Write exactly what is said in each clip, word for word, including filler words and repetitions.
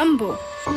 Sambo.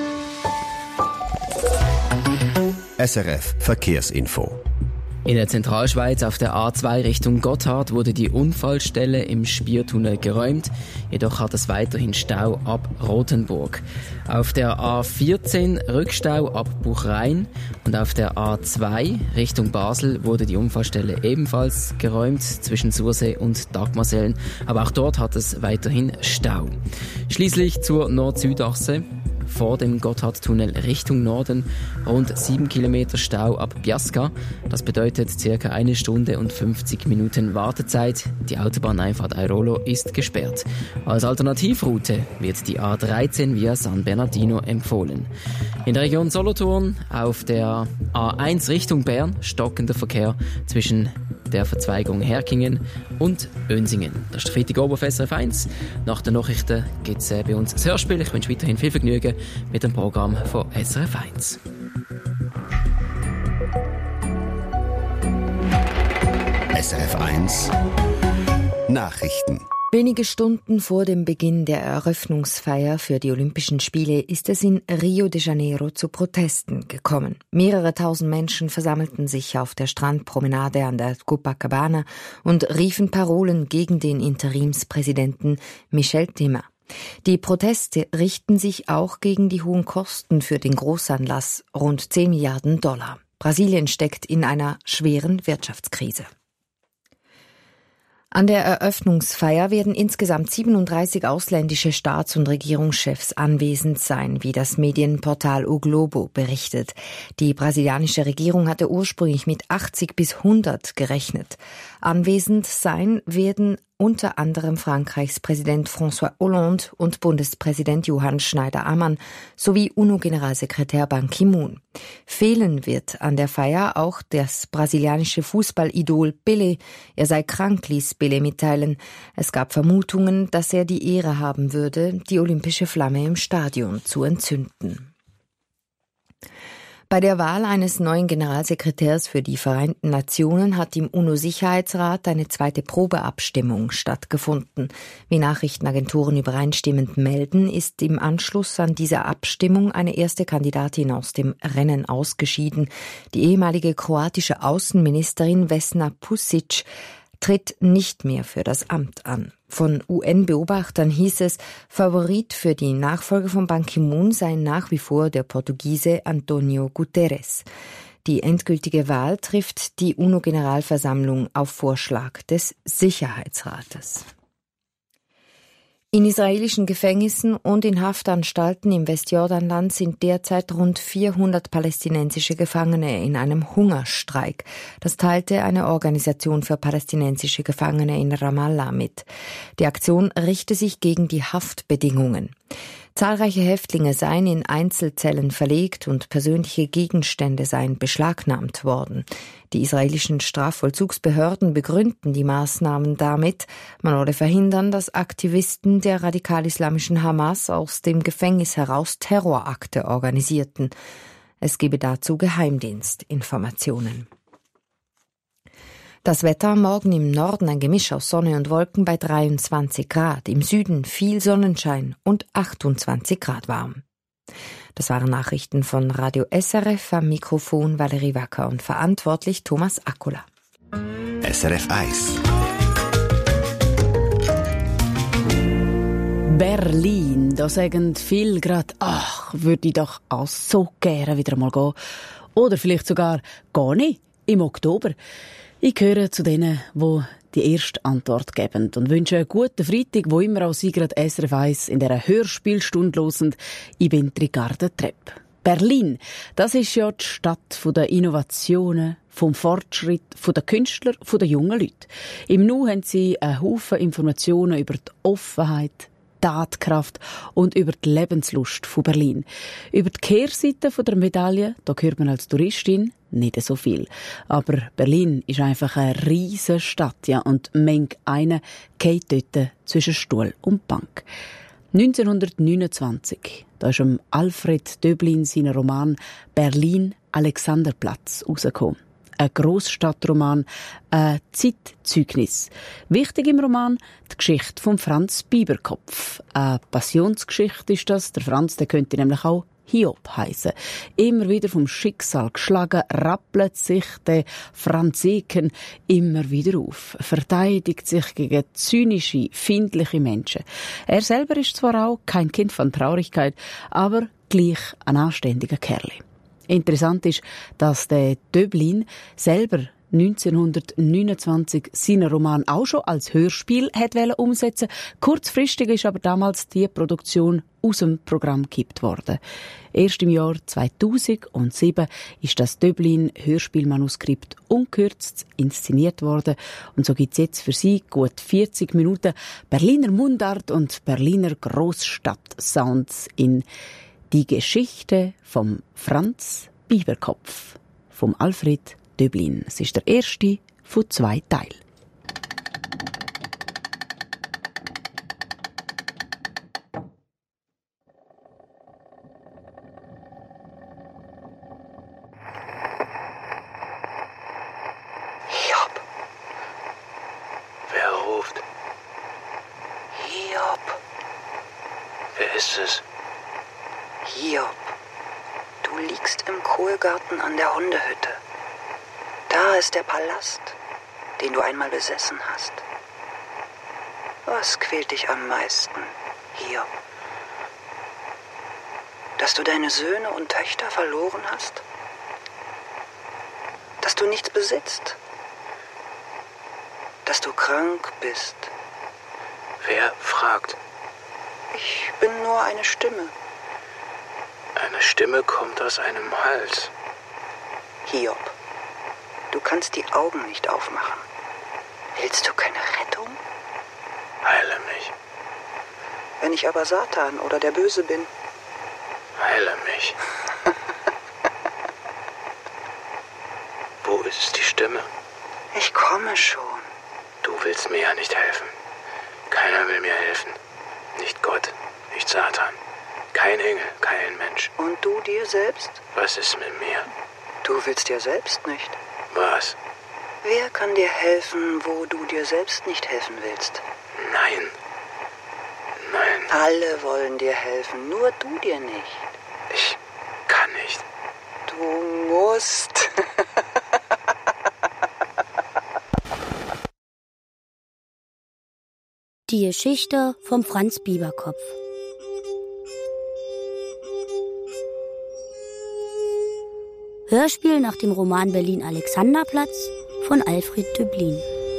S R F Verkehrsinfo. In der Zentralschweiz auf der A zwei Richtung Gotthard wurde die Unfallstelle im Spiertunnel geräumt. Jedoch hat es weiterhin Stau ab Rothenburg. Auf der A vierzehn Rückstau ab Buchrein und auf der A zwei Richtung Basel wurde die Unfallstelle ebenfalls geräumt zwischen Sursee und Dagmarsellen. Aber auch dort hat es weiterhin Stau. Schließlich zur Nord-Süd-Achse. Vor dem Gotthardtunnel Richtung Norden rund sieben Kilometer Stau ab Biasca. Das bedeutet circa eine Stunde und fünfzig Minuten Wartezeit. Die Autobahneinfahrt Airolo ist gesperrt. Als Alternativroute wird die A dreizehn via San Bernardino empfohlen. In der Region Solothurn auf der A eins Richtung Bern stockender Verkehr zwischen der Verzweigung Herkingen und Önsingen. Das ist der Freitag oben auf S R F eins. Nach den Nachrichten gibt es bei uns das Hörspiel. Ich wünsche weiterhin viel Vergnügen mit dem Programm von S R F eins. S R F eins Nachrichten. Wenige Stunden vor dem Beginn der Eröffnungsfeier für die Olympischen Spiele ist es in Rio de Janeiro zu Protesten gekommen. Mehrere tausend Menschen versammelten sich auf der Strandpromenade an der Copacabana und riefen Parolen gegen den Interimspräsidenten Michel Temer. Die Proteste richten sich auch gegen die hohen Kosten für den Großanlass, rund zehn Milliarden Dollar. Brasilien steckt in einer schweren Wirtschaftskrise. An der Eröffnungsfeier werden insgesamt siebenunddreißig ausländische Staats- und Regierungschefs anwesend sein, wie das Medienportal O Globo berichtet. Die brasilianische Regierung hatte ursprünglich mit achtzig bis hundert gerechnet. Anwesend sein werden unter anderem Frankreichs Präsident François Hollande und Bundespräsident Johann Schneider-Ammann sowie UNO-Generalsekretär Ban Ki-moon. Fehlen wird an der Feier auch das brasilianische Fußballidol Pelé. Er sei krank, ließ Pelé mitteilen. Es gab Vermutungen, dass er die Ehre haben würde, die olympische Flamme im Stadion zu entzünden. Bei der Wahl eines neuen Generalsekretärs für die Vereinten Nationen hat im UNO-Sicherheitsrat eine zweite Probeabstimmung stattgefunden. Wie Nachrichtenagenturen übereinstimmend melden, ist im Anschluss an diese Abstimmung eine erste Kandidatin aus dem Rennen ausgeschieden. Die ehemalige kroatische Außenministerin Vesna Pusic tritt nicht mehr für das Amt an. Von U N-Beobachtern hieß es, Favorit für die Nachfolge von Ban Ki-moon sei nach wie vor der Portugiese Antonio Guterres. Die endgültige Wahl trifft die UNO-Generalversammlung auf Vorschlag des Sicherheitsrates. In israelischen Gefängnissen und in Haftanstalten im Westjordanland sind derzeit rund vierhundert palästinensische Gefangene in einem Hungerstreik. Das teilte eine Organisation für palästinensische Gefangene in Ramallah mit. Die Aktion richte sich gegen die Haftbedingungen. Zahlreiche Häftlinge seien in Einzelzellen verlegt und persönliche Gegenstände seien beschlagnahmt worden. Die israelischen Strafvollzugsbehörden begründen die Maßnahmen damit, man wolle verhindern, dass Aktivisten der radikal-islamischen Hamas aus dem Gefängnis heraus Terrorakte organisierten. Es gebe dazu Geheimdienstinformationen. Das Wetter morgen im Norden ein Gemisch aus Sonne und Wolken bei dreiundzwanzig Grad, im Süden viel Sonnenschein und achtundzwanzig Grad warm. Das waren Nachrichten von Radio S R F, am Mikrofon Valerie Wacker und verantwortlich Thomas Akula. S R F eins Berlin, da sagen viele gerade, ach, würde ich doch auch so gerne wieder mal gehen. Oder vielleicht sogar gar nicht, im Oktober. Ich gehöre zu denen, die die erste Antwort geben und wünsche einen guten Freitag, wo immer auch Sie gerade S R F eins in dieser Hörspielstunde hören. Ich bin Ricarda Trepp. Berlin, das ist ja die Stadt der Innovationen, vom Fortschritt, der Künstler, der jungen Leute. Im Nu haben Sie einen Haufen Informationen über die Offenheit, Tatkraft und über die Lebenslust von Berlin. Über die Kehrseite der Medaille, da hört man als Touristin nicht so viel. Aber Berlin ist einfach eine riesige Stadt, ja, und manch einer geht dort zwischen Stuhl und Bank. neunzehnhundertneunundzwanzig, da ist um Alfred Döblin sein Roman «Berlin, Alexanderplatz» rausgekommen. ein Grossstadtroman, ein Zeitzeugnis. Wichtig im Roman die Geschichte von Franz Biberkopf. Eine Passionsgeschichte ist das. Der Franz, der könnte nämlich auch Hiob heissen. Immer wieder vom Schicksal geschlagen, rappelt sich der Franzeken immer wieder auf, verteidigt sich gegen zynische, findliche Menschen. Er selber ist zwar auch kein Kind von Traurigkeit, aber gleich ein anständiger Kerl. Interessant ist, dass der Döblin selber neunzehnhundertneunundzwanzig seinen Roman auch schon als Hörspiel hat umsetzen. Kurzfristig ist aber damals die Produktion aus dem Programm gekippt worden. Erst im Jahr zweitausendsieben ist das Döblin-Hörspielmanuskript unkürzt inszeniert worden. Und so gibt es jetzt für Sie gut vierzig Minuten Berliner Mundart und Berliner Großstadt-Sounds in Die Geschichte vom Franz Biberkopf vom Alfred Döblin. Es ist der erste von zwei Teilen. Hiob. Wer ruft? Hiob. Wer ist es? Hiob. Du liegst im Kohlgarten an der Hundehütte. Da ist der Palast, den du einmal besessen hast. Was quält dich am meisten, Hiob? Dass du deine Söhne und Töchter verloren hast? Dass du nichts besitzt? Dass du krank bist? Wer fragt? Ich bin nur eine Stimme. Eine Stimme kommt aus einem Hals. Hiob. Du kannst die Augen nicht aufmachen. Willst du keine Rettung? Heile mich. Wenn ich aber Satan oder der Böse bin? Heile mich. Wo ist die Stimme? Ich komme schon. Du willst mir ja nicht helfen. Keiner will mir helfen. Nicht Gott, nicht Satan. Kein Engel, kein Mensch. Und du dir selbst? Was ist mit mir? Du willst dir selbst nicht. Was? Wer kann dir helfen, wo du dir selbst nicht helfen willst? Nein. Nein. Alle wollen dir helfen, nur du dir nicht. Ich kann nicht. Du musst. Die Geschichte vom Franz Biberkopf. Hörspiel nach dem Roman Berlin-Alexanderplatz von Alfred Döblin.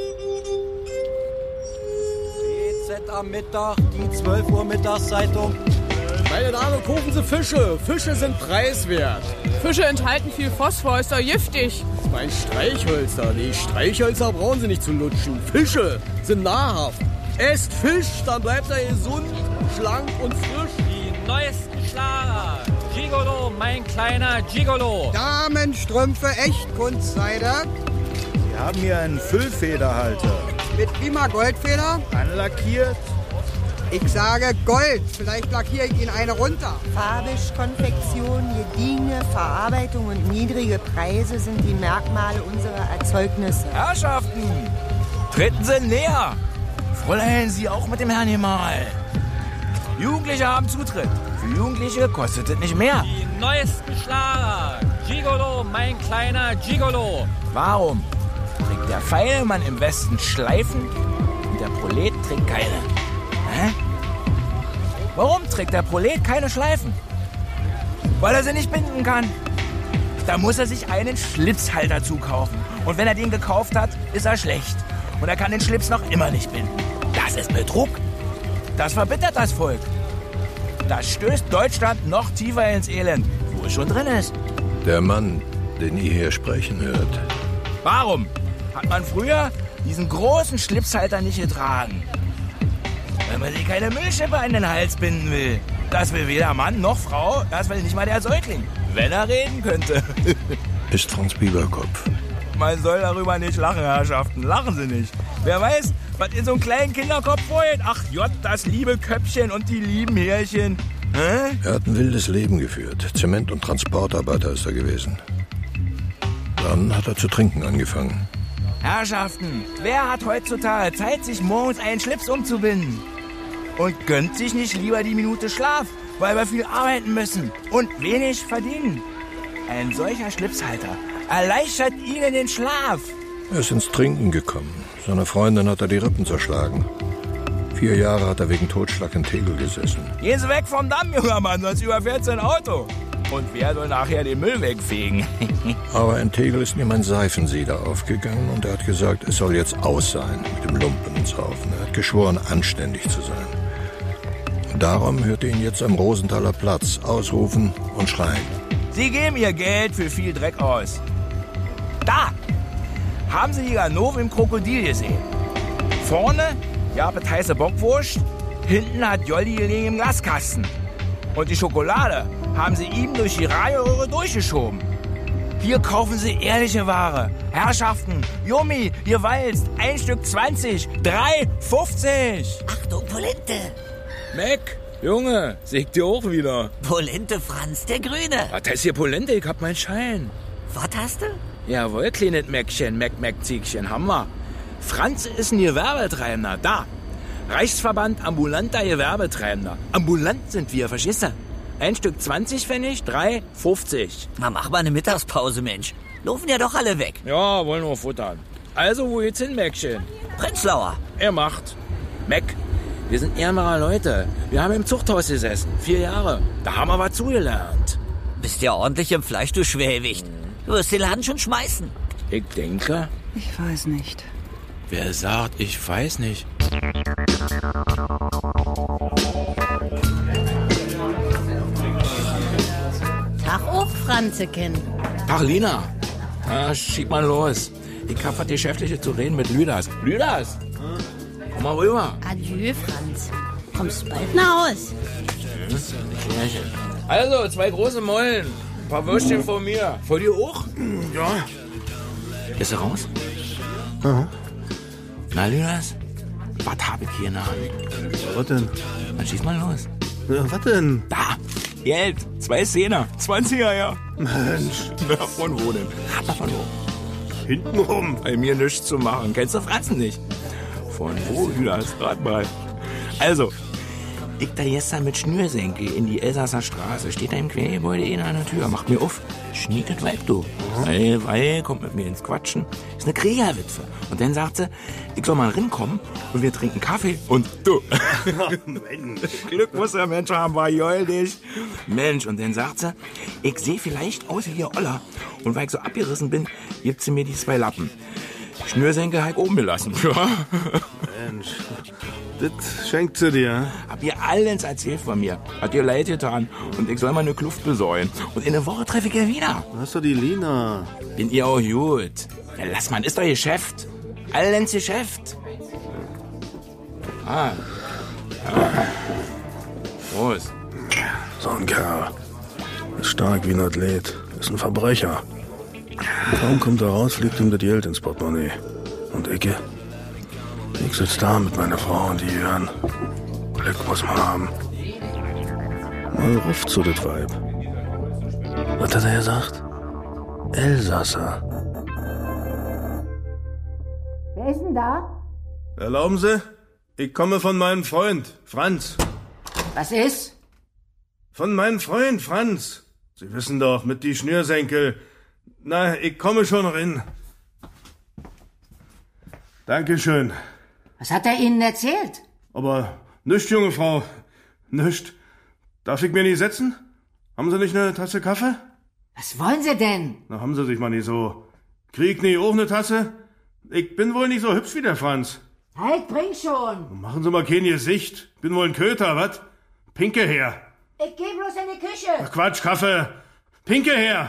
D Z am Mittag, die zwölf Uhr Mittagszeitung. Meine Damen, kaufen Sie Fische. Fische sind preiswert. Fische enthalten viel Phosphor, ist doch giftig. Das ist mein Streichhölzer. Die Streichhölzer brauchen Sie nicht zu lutschen. Fische sind nahrhaft. Esst Fisch, dann bleibt er gesund, schlank und frisch. Die neuesten Schlager. Gigolo, mein kleiner Gigolo. Damenstrümpfe, Echtkunstseide. Sie haben hier einen Füllfederhalter. Mit prima Goldfeder. Anlackiert. Ich sage Gold. Vielleicht lackiere ich Ihnen eine runter. Farbig, Konfektion, gediegene Verarbeitung und niedrige Preise sind die Merkmale unserer Erzeugnisse. Herrschaften, treten Sie näher. Fräulein, Sie auch mit dem Herrn Gemahl. Jugendliche haben Zutritt. Für Jugendliche kostet es nicht mehr. Die neuesten Schlager. Gigolo, mein kleiner Gigolo. Warum trägt der feine Mann im Westen Schleifen und der Prolet trägt keine? Hä? Warum trägt der Prolet keine Schleifen? Weil er sie nicht binden kann. Da muss er sich einen Schlipshalter zukaufen. Und wenn er den gekauft hat, ist er schlecht. Und er kann den Schlips noch immer nicht binden. Das ist Betrug. Das verbittert das Volk. Das stößt Deutschland noch tiefer ins Elend, wo es schon drin ist. Der Mann, den ihr hier sprechen hört. Warum hat man früher diesen großen Schlipshalter nicht getragen? Wenn man sich keine Müllschippe an den Hals binden will. Das will weder Mann noch Frau, das will nicht mal der Säugling. Wenn er reden könnte. Ist Franz Biberkopf. Man soll darüber nicht lachen, Herrschaften. Lachen Sie nicht. Wer weiß, was in so einem kleinen Kinderkopf vorgeht. Ach Jott, das liebe Köpfchen und die lieben Härchen. Hä? Er hat ein wildes Leben geführt. Zement- und Transportarbeiter ist er gewesen. Dann hat er zu trinken angefangen. Herrschaften, wer hat heutzutage Zeit, sich morgens einen Schlips umzubinden? Und gönnt sich nicht lieber die Minute Schlaf, weil wir viel arbeiten müssen und wenig verdienen? Ein solcher Schlipshalter erleichtert Ihnen den Schlaf. Er ist ins Trinken gekommen. Seiner Freundin hat er die Rippen zerschlagen. Vier Jahre hat er wegen Totschlag in Tegel gesessen. Gehen Sie weg vom Damm, junger Mann, sonst überfährt sein Auto. Und wer soll nachher den Müll wegfegen? Aber in Tegel ist ihm ein Seifensieder aufgegangen und er hat gesagt, es soll jetzt aus sein mit dem Lumpen und Saufen. Er hat geschworen, anständig zu sein. Darum hört ihr ihn jetzt am Rosenthaler Platz ausrufen und schreien. Sie geben Ihr Geld für viel Dreck aus. Da haben Sie die Ganove im Krokodil gesehen. Vorne gab es heiße Bockwurst, hinten hat Jolli gelegen im Glaskasten. Und die Schokolade haben sie ihm durch die Radioröhre durchgeschoben. Hier kaufen Sie ehrliche Ware. Herrschaften, Jummi, ihr walzt, ein Stück zwanzig, drei fünfzig. Achtung, Polente. Mac, Junge, säg dir auch wieder. Polente Franz, der Grüne. Was heißt hier Polente? Ich hab meinen Schein. Was hast du? Jawohl, kleines Mäckchen, Mac, Mac, Ziegchen, Hammer. Franz ist ein Gewerbetreibender, da. Reichsverband ambulanter Gewerbetreibender. Ambulant sind wir, verstehst du? Ein Stück zwanzig Pfennig, drei fünfzig. Na, mach mal eine Mittagspause, Mensch. Laufen ja doch alle weg. Ja, wollen wir futtern. Also, wo geht's hin, Mäckchen? Prenzlauer. Er macht. Mac, wir sind ärmere Leute. Wir haben im Zuchthaus gesessen, vier Jahre. Da haben wir was zugelernt. Bist ja ordentlich im Fleisch, du Schwergewicht. Du wirst den Laden schon schmeißen. Ich denke... Ich weiß nicht. Wer sagt, ich weiß nicht? Tag auch, Franzeken. Tag, Lina. Na, schieb mal los. Ich hab was Geschäftliches zu reden mit Lüders. Lüders, komm mal rüber. Adieu, Franz. Kommst bald nach Haus. Also, zwei große Mollen. Ein paar Würstchen von mir. Vor dir auch? Ja. Ist er raus? Aha. Na, Lüders, was hab ich hier in der Hand? Was denn? Dann schieß mal los. Ja, was denn? Da, Geld, zwei Zehner, zwanziger, ja. Mensch. Na, von wo denn? Rat mal von wo. Hintenrum. Bei mir nichts zu machen. Kennst du Franzen nicht? Von wo, Lüders? Rat mal. Also, ich da gestern mit Schnürsenkel in die Elsasser Straße. Steht da im Quergebäude eh an der Tür. Macht mir auf. Schnietet Weib, du. Weil, weil, kommt mit mir ins Quatschen. Ist eine Kriegerwitwe. Und dann sagt sie, ich soll mal rinkommen und wir trinken Kaffee. Und du. Mensch. Glück muss der Mensch haben, war joldig. Mensch, und dann sagt sie, ich sehe vielleicht aus wie ihr Oller. Und weil ich so abgerissen bin, gibt sie mir die zwei Lappen. Schnürsenkel halt oben gelassen. Mensch. Das schenkt sie dir. Hab ihr allens erzählt von mir. Hat ihr leid getan. Und ich soll mal eine Kluft besäuen. Und in einer Woche treffe ich ihr wieder. Du hast doch die Lina. Bin ihr auch gut. Ja, lass mal, ist doch Geschäft. Allens Geschäft. Ah. Ja. Prost. So ein Kerl. Ist stark wie ein Athlet. Ist ein Verbrecher. Kaum kommt er raus, fliegt ihm das Geld ins Portemonnaie. Und ich? Ich sitz da mit meiner Frau und die hören. Glück muss man haben. Mal ruft so das Weib. Was hat er gesagt? Elsasser. Wer ist denn da? Erlauben Sie? Ich komme von meinem Freund, Franz. Was ist? Von meinem Freund, Franz. Sie wissen doch, mit die Schnürsenkel. Na, ich komme schon rein. Dankeschön. Was hat er Ihnen erzählt? Aber nischt, junge Frau. Nischt. Darf ich mir nicht setzen? Haben Sie nicht eine Tasse Kaffee? Was wollen Sie denn? Na, haben Sie sich mal nicht so. Krieg nie auch eine Tasse? Ich bin wohl nicht so hübsch wie der Franz. Halt, bring schon. Machen Sie mal kein Gesicht. Bin wohl ein Köter, wat? Pinke her. Ich geh bloß in die Küche. Ach Quatsch, Kaffee. Pinke her.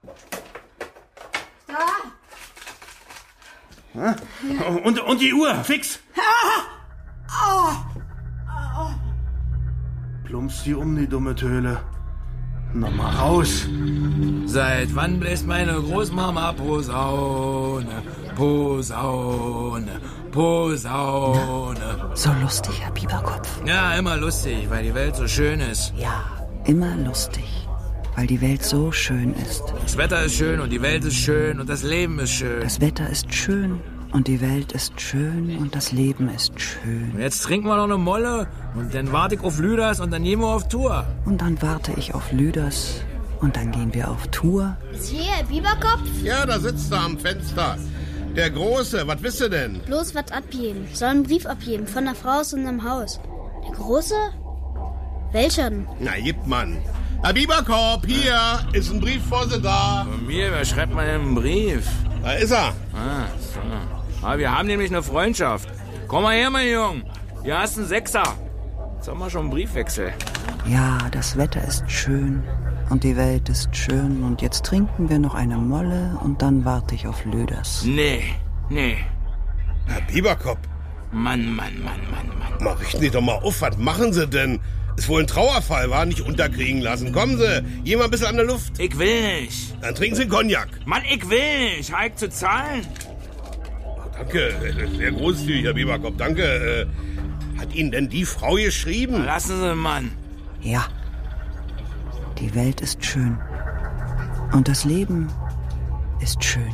Da. Und, und die Uhr, fix. Oh. Oh. Plumpst die um, die dumme Töle. Na mal raus. Seit wann bläst meine Großmama Posaune, Posaune, Posaune. So lustig, Herr Bieberkopf. Ja, immer lustig, weil die Welt so schön ist. Ja, immer lustig. weil die Welt so schön ist. Das Wetter ist schön und die Welt ist schön und das Leben ist schön. Das Wetter ist schön und die Welt ist schön und das Leben ist schön. Und jetzt trinken wir noch eine Molle und dann warte ich auf Lüders und dann gehen wir auf Tour. Und dann warte ich auf Lüders und dann gehen wir auf Tour. Ist hier Herr Biberkopf? Ja, da sitzt er am Fenster. Der Große, was wisst ihr denn? Bloß was abgeben. Soll einen Brief abgeben von der Frau aus unserem Haus. Der Große? Welcher denn? Na, gib Mann. Herr Biberkopf, hier ist ein Brief vor Sie da. Von mir, wer schreibt mal einen Brief? Da ist er. Ah, so. Ah, wir haben nämlich eine Freundschaft. Komm mal her, mein Junge. Hier hast du einen Sechser. Jetzt haben wir schon einen Briefwechsel. Ja, das Wetter ist schön und die Welt ist schön und jetzt trinken wir noch eine Molle und dann warte ich auf Lüders. Nee, nee. Herr Biberkopf. Mann, Mann, Mann, Mann, Mann. Mal richten Sie doch mal auf, was machen Sie denn? Ist wohl ein Trauerfall, war nicht unterkriegen lassen. Kommen Sie, gehen mal ein bisschen an der Luft. Ich will nicht. Dann trinken Sie einen Cognac. Mann, ich will nicht. Heik zu zahlen. Oh, danke, sehr großzügig, Herr Biberkopf, danke. Äh, hat Ihnen denn die Frau geschrieben? Lassen Sie, Mann. Ja, die Welt ist schön und das Leben ist schön.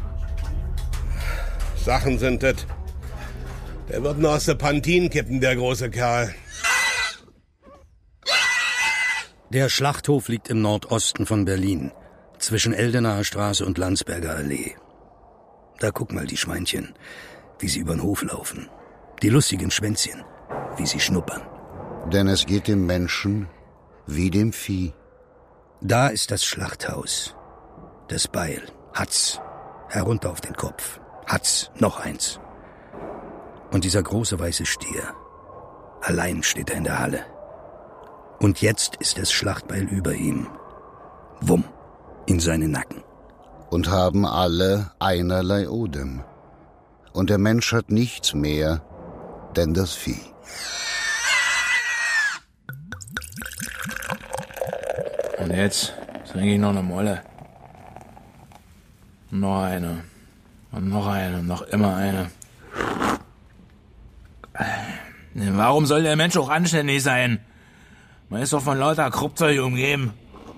Sachen sind das. Der wird noch aus der Pantin kippen, der große Kerl. Der Schlachthof liegt im Nordosten von Berlin, zwischen Eldenaer Straße und Landsberger Allee. Da guck mal die Schweinchen, wie sie übern Hof laufen. Die lustigen Schwänzchen, wie sie schnuppern. Denn es geht dem Menschen wie dem Vieh. Da ist das Schlachthaus. Das Beil. Hatz. Herunter auf den Kopf. Hatz. Noch eins. Und dieser große weiße Stier. Allein steht er in der Halle. Und jetzt ist das Schlachtbeil über ihm. Wumm. In seinen Nacken. Und haben alle einerlei Odem. Und der Mensch hat nichts mehr, denn das Vieh. Und jetzt trinke ich noch eine Molle. Noch eine. Und noch eine. Und noch immer eine. Warum soll der Mensch auch anständig sein? Man ist doch von lauter Kruppzeug umgeben.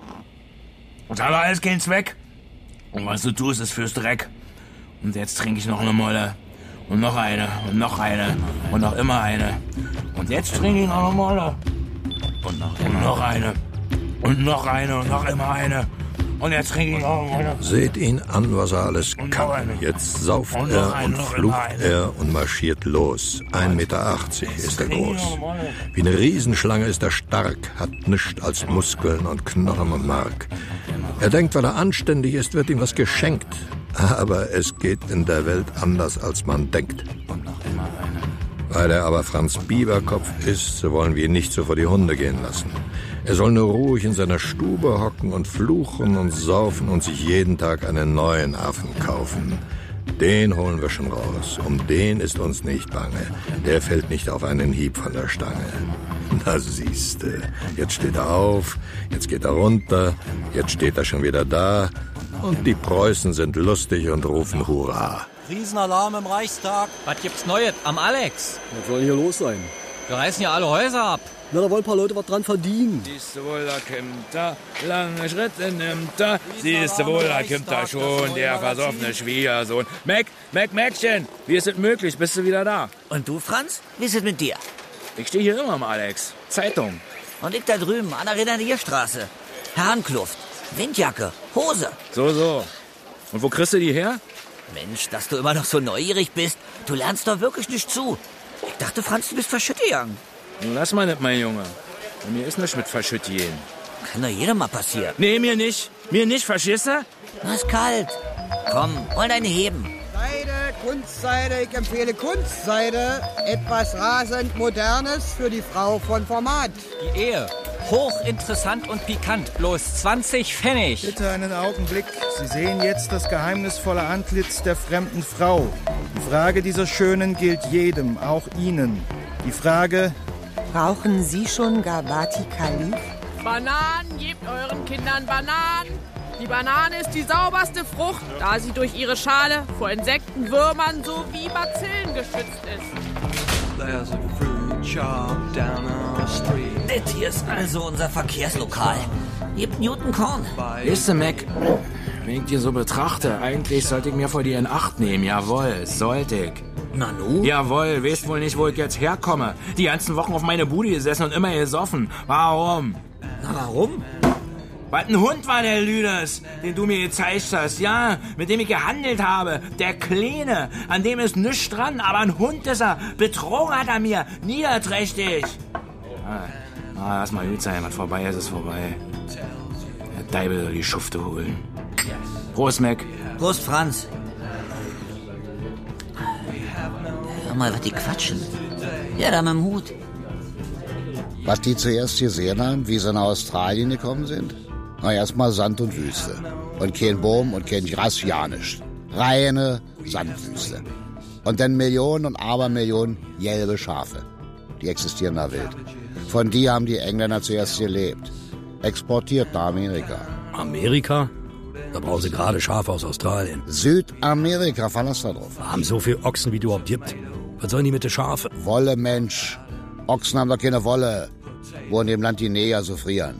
Und hat doch alles keinen Zweck. Und was du tust, ist fürs Dreck. Und jetzt trinke ich noch eine Molle. Und noch eine. Und noch eine. Und noch immer eine. Und jetzt trinke ich noch eine Molle. Und noch, und noch eine. Und noch eine. Und noch immer eine. Und jetzt trinke ich noch eine Molle. Seht ihn an, was er alles kann. Jetzt sauft und er eine, und flucht er und marschiert los. ein Meter achtzig ist er groß. Wie eine Riesenschlange ist er stark, hat nichts als Muskeln und Knochen und Mark. Er denkt, weil er anständig ist, wird ihm was geschenkt. Aber es geht in der Welt anders, als man denkt. Weil er aber Franz Biberkopf ist, so wollen wir ihn nicht so vor die Hunde gehen lassen. Er soll nur ruhig in seiner Stube hocken und fluchen und saufen und sich jeden Tag einen neuen Affen kaufen. Den holen wir schon raus. Um den ist uns nicht bange. Der fällt nicht auf einen Hieb von der Stange. Na siehste, jetzt steht er auf, jetzt geht er runter, jetzt steht er schon wieder da. Und die Preußen sind lustig und rufen Hurra. Riesenalarm im Reichstag. Was gibt's Neues am Alex? Was soll hier los sein? Wir reißen ja alle Häuser ab. Na, da wollen ein paar Leute was dran verdienen. Siehst du wohl, da kommt er, lange Schritte nimmt er. Siehst du wohl, da kommt er schon, der versoffene Schwiegersohn. Mac, Mac, Macchen, wie ist es möglich? Bist du wieder da? Und du, Franz? Wie ist es mit dir? Ich stehe hier immer am Alex. Zeitung. Und ich da drüben an der Renadierstraße. Herrenkluft, Windjacke, Hose. So, so. Und wo kriegst du die her? Mensch, dass du immer noch so neugierig bist. Du lernst doch wirklich nicht zu. Ich dachte, Franz, du bist verschütt gegangen. Lass mal nicht, mein Junge. Bei mir ist nichts mit verschütt gehen. Kann doch jedem mal passieren. Nee, mir nicht. Mir nicht, verstehst du? Na, ist kalt. Komm, wollen deine heben. Seide, Kunstseide, ich empfehle Kunstseide. Etwas rasend Modernes für die Frau von Format. Die Ehe. Hochinteressant und pikant. Bloß zwanzig Pfennig. Bitte einen Augenblick. Sie sehen jetzt das geheimnisvolle Antlitz der fremden Frau. Die Frage dieser Schönen gilt jedem, auch Ihnen. Die Frage... Brauchen Sie schon Gavati Khalif? Bananen, gebt euren Kindern Bananen. Die Banane ist die sauberste Frucht, da sie durch ihre Schale vor Insekten, Würmern sowie Bazillen geschützt ist. Das hier ist also unser Verkehrslokal. Gebt Newton Korn. Weißt du, Mac, wenn ich dir so betrachte, eigentlich sollte ich mir vor dir in Acht nehmen. Jawohl, sollte ich. Na nu? Jawohl, weißt wohl nicht, wo ich jetzt herkomme. Die ganzen Wochen auf meine Bude gesessen und immer gesoffen. Warum? Na, warum? Was ein Hund war der Lüders, den du mir gezeigt hast, ja, mit dem ich gehandelt habe. Der Kleine, an dem ist nichts dran, aber ein Hund ist er. Betrogen hat er mir, niederträchtig. Ah, ah, lass mal gut sein, was vorbei ist, ist vorbei. Der Deibel soll die Schufte holen. Prost, Mac. Prost, Franz. Hör mal, was die quatschen. Ja, da mit dem Hut. Was die zuerst gesehen haben, wie sie nach Australien gekommen sind? Na, erstmal Sand und Wüste. Und kein Baum und kein Gras, ja nicht. Reine Sandwüste. Und dann Millionen und Abermillionen gelbe Schafe. Die existieren da wild. Von die haben die Engländer zuerst gelebt. Exportiert nach Amerika. Amerika? Da brauchen sie gerade Schafe aus Australien. Südamerika, verlass da drauf. Haben so viel Ochsen, wie du überhaupt gibt. Was sollen die mit den Schafe? Wolle, Mensch. Ochsen haben doch keine Wolle. Wo in dem Land die Neger so frieren.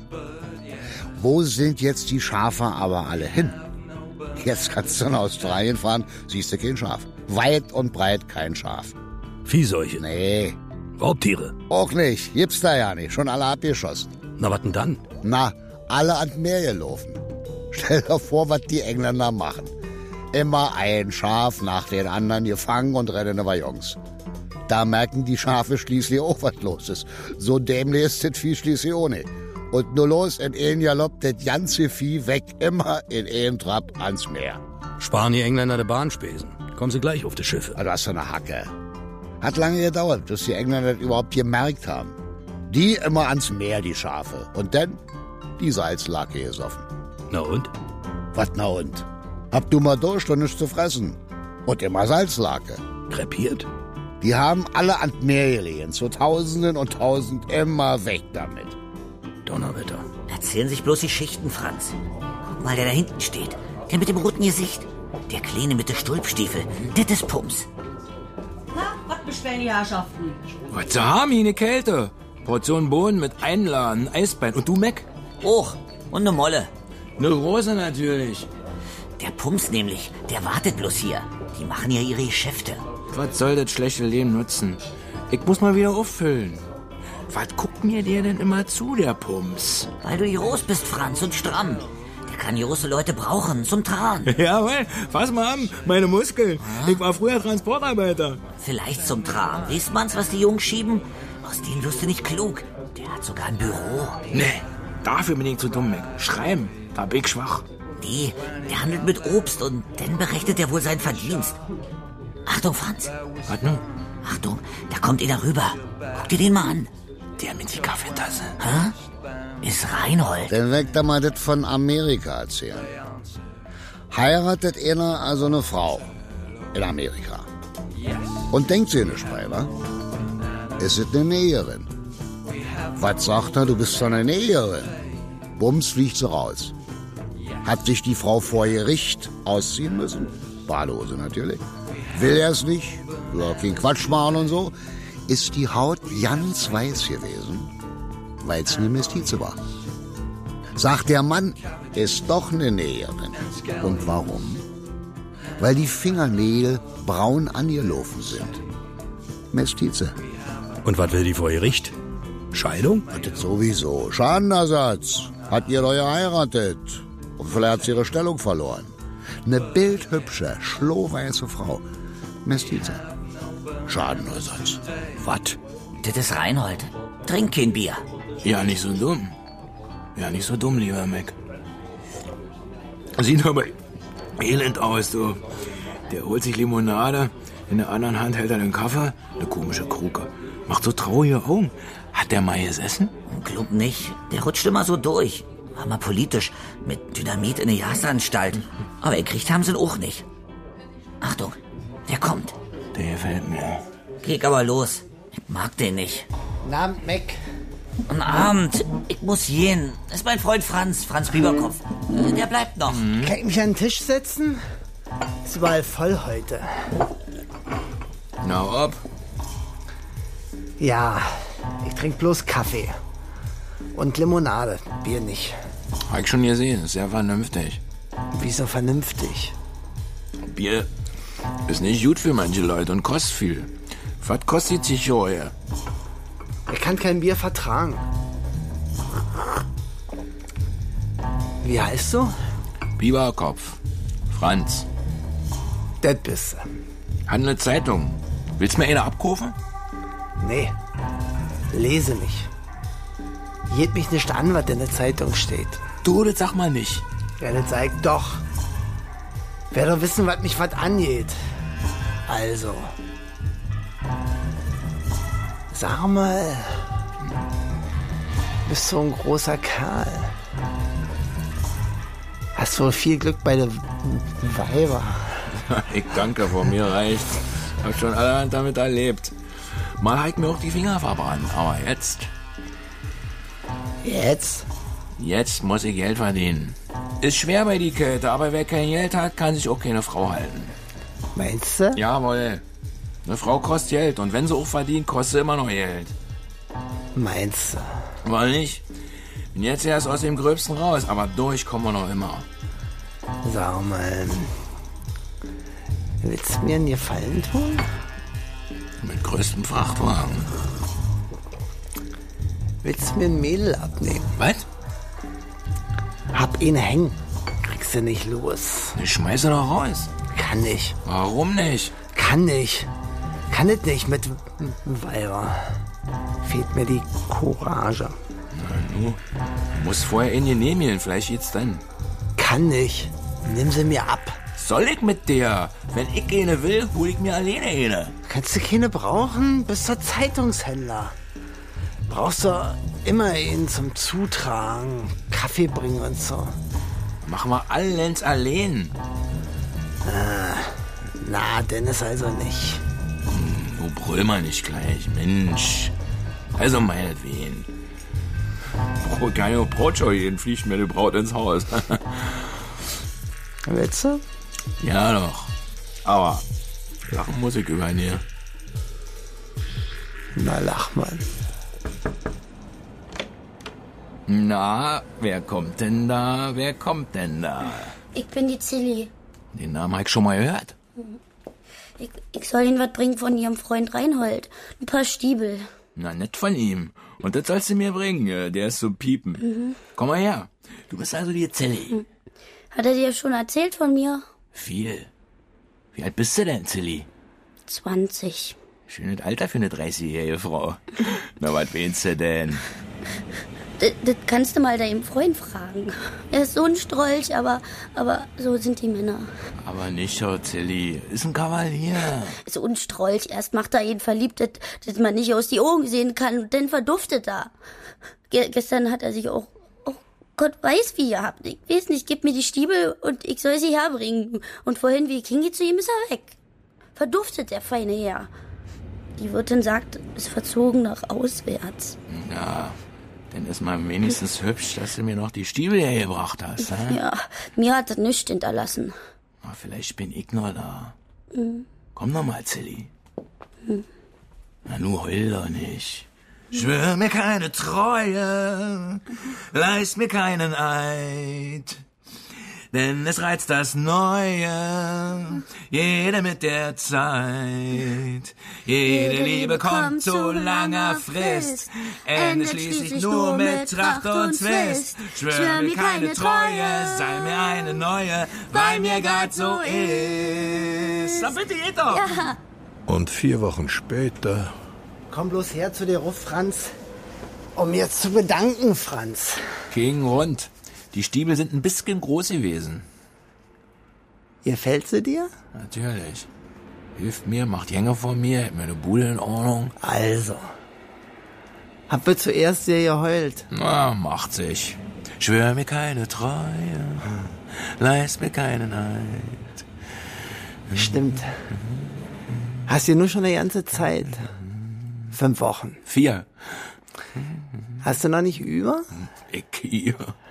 Wo sind jetzt die Schafe aber alle hin? Jetzt kannst du nach Australien fahren, siehst du kein Schaf. Weit und breit kein Schaf. Viehseuche? Nee. Raubtiere? Auch nicht. Gibt's da ja nicht. Schon alle abgeschossen. Na, was denn dann? Na, alle ans Meer gelaufen. Stell dir vor, was die Engländer machen. Immer ein Schaf nach den anderen gefangen und rennen über Jungs. Da merken die Schafe schließlich auch, was los ist. So dämlich ist das Vieh schließlich auch nicht. Und nur los in einen Galopp, das ganze Vieh weg, immer in einen Trab ans Meer. Sparen die Engländer die Bahnspesen. Kommen sie gleich auf die Schiffe. Du hast so eine Hacke. Hat lange gedauert, bis die Engländer das überhaupt gemerkt haben. Die immer ans Meer, die Schafe. Und dann die Salzlake gesoffen. Na und? Was na und? Hab du mal durch, und nichts zu fressen. Und immer Salzlake. Krepiert? Die haben alle ans Meer gelegen, zu Tausenden und Tausend, immer weg damit. Donnerwetter. Erzählen sich bloß die Schichten, Franz. Guck mal, der da hinten steht. Der mit dem roten Gesicht. Der Kleine mit den Stulpstiefel. Das ist Pumps. Na, was bestellen die Herrschaften? Was zu haben, hier eine Kälte. Portion Bohnen mit Einladen, Eisbein. Und du, Mac? Och, und eine Molle. Eine große natürlich. Der Pumps nämlich, der wartet bloß hier. Die machen ja ihre Geschäfte. Was soll das schlechte Leben nutzen? Ich muss mal wieder auffüllen. Was guckt mir der denn immer zu, der Pumps? Weil du groß bist, Franz, und stramm. Der kann große Leute brauchen, zum Tarn. Jawohl, fass mal an, meine Muskeln. Ah. Ich war früher Transportarbeiter. Vielleicht zum Tram. Weißt man's, was die Jungs schieben? Aus denen wirst du nicht klug. Der hat sogar ein Büro. Nee, dafür bin ich zu dumm, Mac. Schreiben, da bin ich schwach. Nee, der handelt mit Obst und dann berechnet er wohl seinen Verdienst. Achtung, Franz. Was nun? Achtung, da kommt einer rüber. Guck dir den mal an. Der mit die Kaffeetasse. Hä? Ist Reinhold. Dann weg da mal das von Amerika erzählen. Heiratet einer also eine Frau in Amerika. Und denkt sie nicht bei, wa? Ist es eine Näherin? Was sagt er, du bist doch eine Näherin? Bums fliegt sie raus. Hat sich die Frau vor Gericht ausziehen müssen? Badehose natürlich. Will er es nicht? Ja, kein Quatsch machen und so. Ist die Haut ganz weiß gewesen, weil es eine Mestize war. Sagt der Mann, ist doch eine Näherin. Und warum? Weil die Fingernägel braun angelaufen sind. Mestize. Und was will die vor Gericht? Scheidung? Das sowieso. Schadenersatz. Hat ihr doch geheiratet. Und vielleicht hat sie ihre Stellung verloren. Eine bildhübsche, schlohweiße Frau. Mestize. Schadenersatz. Was? Das ist Reinhold. Trink kein Bier. Ja, nicht so dumm. Ja, nicht so dumm, lieber Mac. Sieht aber elend aus, du. Der holt sich Limonade, in der anderen Hand hält er den Kaffee, eine komische Kruke. Macht so traurige Augen. Hat der mal gesessen? Glaub nicht. Der rutscht immer so durch. War mal politisch, mit Dynamit in eine Jagdanstalt. Aber gekriegt haben sie ihn auch nicht. Achtung, der kommt. Der gefällt mir. Geh aber los. Ich mag den nicht. Guten Abend, Mac. Guten Abend. Ich muss gehen. Das ist mein Freund Franz, Franz Bieberkopf. Der bleibt noch. Mhm. Kann ich mich an den Tisch setzen? Ist überall voll heute. Na ob? Ja, ich trinke bloß Kaffee. Und Limonade, Bier nicht. Hab ich schon gesehen, ist sehr vernünftig. Wieso vernünftig? Bier ist nicht gut für manche Leute und kostet viel. Was kostet sich hier? Er kann kein Bier vertragen. Wie heißt du? Biberkopf. Franz. Das bist du. Handle Zeitung. Willst du mir eine abkaufen? Nee. Lese nicht. Geht mich nicht an, was in der Zeitung steht. Du, das sag mal nicht. Ja, das sag ich doch. Wer doch wissen, was mich was angeht. Also. Sag mal. Bist so ein großer Kerl. Hast wohl viel Glück bei den Weiber. Ich danke, von mir reicht's. Hab schon allerhand damit erlebt. Mal hab ich mir auch die Finger verbrannt, aber jetzt... Jetzt? Jetzt muss ich Geld verdienen. Ist schwer bei die Kälte, aber wer kein Geld hat, kann sich auch keine Frau halten. Meinst du? Jawohl. Eine Frau kostet Geld und wenn sie auch verdient, kostet sie immer noch Geld. Meinst du? Weil nicht? Bin jetzt erst aus dem Gröbsten raus, aber durch kommen wir noch immer. Sag mal, willst du mir einen Gefallen tun? Mit größtem Frachtwagen. Willst du mir ein Mädel abnehmen? Was? Hab ihn hängen. Kriegst du nicht los. Ich schmeiße doch raus. Kann nicht. Warum nicht? Kann nicht. Kann es nicht mit Weiber. Fehlt mir die Courage. Na, du musst vorher in ihn nehmen, vielleicht geht's dann. Kann nicht. Nimm sie mir ab. Soll ich mit der? Wenn ich eine will, hol ich mir alleine eine. Kannst du keine brauchen? Bist du Zeitungshändler. Brauchst du immer einen zum Zutragen, Kaffee bringen und so. Machen wir allens allein. Ah, na, Dennis also nicht. Hm, du brüll mal nicht gleich, Mensch. Also meinetwegen. Oh, keine Brotschau, jeden fliegt mir die Braut ins Haus. Willst du? Ja doch. Aber lachen muss ich über dir. Na, lach mal. Na, wer kommt denn da? Wer kommt denn da? Ich bin die Zilli. Den Namen hab ich schon mal gehört. Ich, ich soll Ihnen was bringen von Ihrem Freund Reinhold. Ein paar Stiebel. Na, nett von ihm. Und das sollst du mir bringen. Der ist so piepen. Mhm. Komm mal her. Du bist also die Zilli. Mhm. Hat er dir schon erzählt von mir? Viel. Wie alt bist du denn, Zilli? zwanzig. Schönes Alter für eine dreißigjährige Frau. Na, was willst du denn? Das, das kannst du mal deinem Freund fragen. Er ist so ein Strolch, aber, aber so sind die Männer. Aber nicht so, Zilli. Ist ein Kavalier. So ein Strolch. Erst macht er ihn verliebt, dass, dass man nicht aus die Augen sehen kann. Und dann verduftet er. Ge- gestern hat er sich auch, oh Gott weiß wie gehabt. Ich weiß nicht, gib mir die Stiebel und ich soll sie herbringen. Und vorhin, wie ich hingehe zu ihm, ist er weg. Verduftet der feine Herr. Die Wirtin sagt, ist verzogen nach auswärts. Ja, dann ist mal wenigstens hübsch, dass du mir noch die Stiebel hergebracht hast. He? Ja, mir hat das nichts hinterlassen. Na, vielleicht bin ich noch da. Mhm. Komm noch mal, Zilli. Mhm. Na, nu heul doch nicht. Schwör mir keine Treue, leist mir keinen Eid. Denn es reizt das Neue, jede mit der Zeit. Jede Liebe kommt zu langer Frist, endet schließlich nur mit Tracht und Zwist. Schwör mir keine Treue, sei mir eine neue, weil mir grad so ist. Na bitte, geht doch! Ja. Und vier Wochen später... Komm bloß her zu dir, Ruf, Franz. Um mir zu bedanken, Franz. Ging rund. Die Stiebel sind ein bisschen groß gewesen. Gefällt sie dir? Natürlich. Hilft mir, macht Gänge von mir, hält mir eine Bude in Ordnung. Also. Hab wir zuerst sehr geheult. Na, macht sich. Schwör mir keine Treue, leist mir keinen Eid. Stimmt. Hast du nur schon eine ganze Zeit? Fünf Wochen. Vier. Hast du noch nicht über? Ich hier.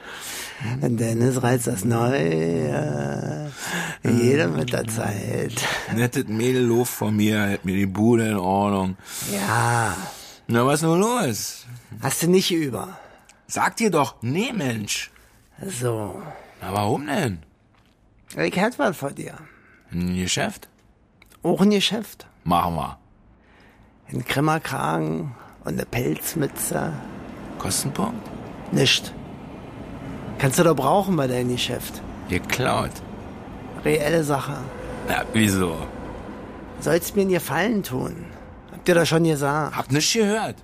Dennis reizt das Neue. Jeder mit der Zeit. Nettes Mädel Luft von mir, hält mir die Bude in Ordnung. Ja. Na, was ist nun los? Hast du nicht über? Sag dir doch, nee, Mensch. So. Na, warum denn? Ich hätte was von dir. Ein Geschäft? Auch ein Geschäft. Machen wir. Ein Krimmerkragen und eine Pelzmütze. Kostenpunkt? Nicht. Kannst du doch brauchen bei deinem Geschäft. Geklaut. Reelle Sache. Na, wieso? Sollst mir einen Gefallen tun. Habt ihr das schon gesagt? Hab nicht gehört.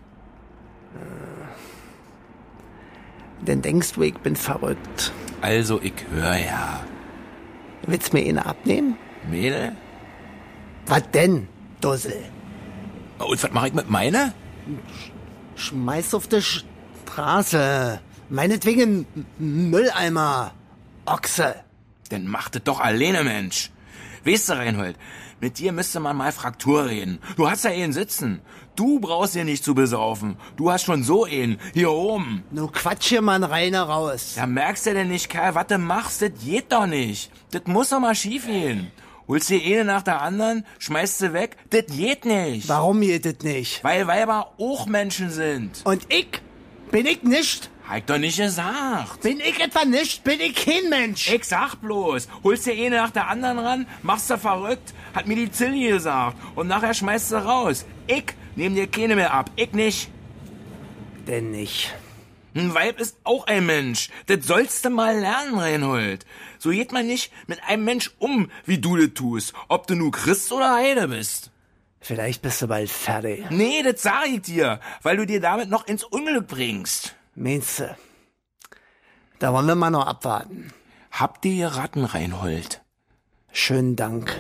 Denn denkst du, ich bin verrückt? Also, ich höre ja. Willst du mir eine abnehmen? Mädel? Was denn, Dussel? Und was mache ich mit meiner? Schmeiß auf die Straße. Meinetwegen Mülleimer. Ochse. Dann mach das doch alleine, Mensch. Weißt du, Reinhold, mit dir müsste man mal Fraktur reden. Du hast ja einen sitzen. Du brauchst hier nicht zu besaufen. Du hast schon so einen. Hier oben. Nur Quatsch hier, Mann, rein raus. Ja, merkst du denn nicht, Kerl, was du machst? Das geht doch nicht. Das muss doch mal schief gehen. Holst dir eine nach der anderen, schmeißt sie weg. Das geht nicht. Warum geht das nicht? Weil Weiber auch Menschen sind. Und ich? Bin ich nicht? Hab ich doch nicht gesagt. Bin ich etwa nicht? Bin ich kein Mensch? Ich sag bloß, holst dir eine nach der anderen ran, machst du verrückt, hat mir die Zilli gesagt. Und nachher schmeißt sie raus. Ich nehm dir keine mehr ab. Ich nicht. Denn nicht. Ein Weib ist auch ein Mensch. Das sollst du mal lernen, Reinhold. So geht man nicht mit einem Mensch um, wie du das tust. Ob du nur Christ oder Heide bist. Vielleicht bist du bald fertig. Nee, das sag ich dir, weil du dir damit noch ins Unglück bringst. Meinst du? Da wollen wir mal noch abwarten. Habt ihr Ratten, Reinhold? Schönen Dank.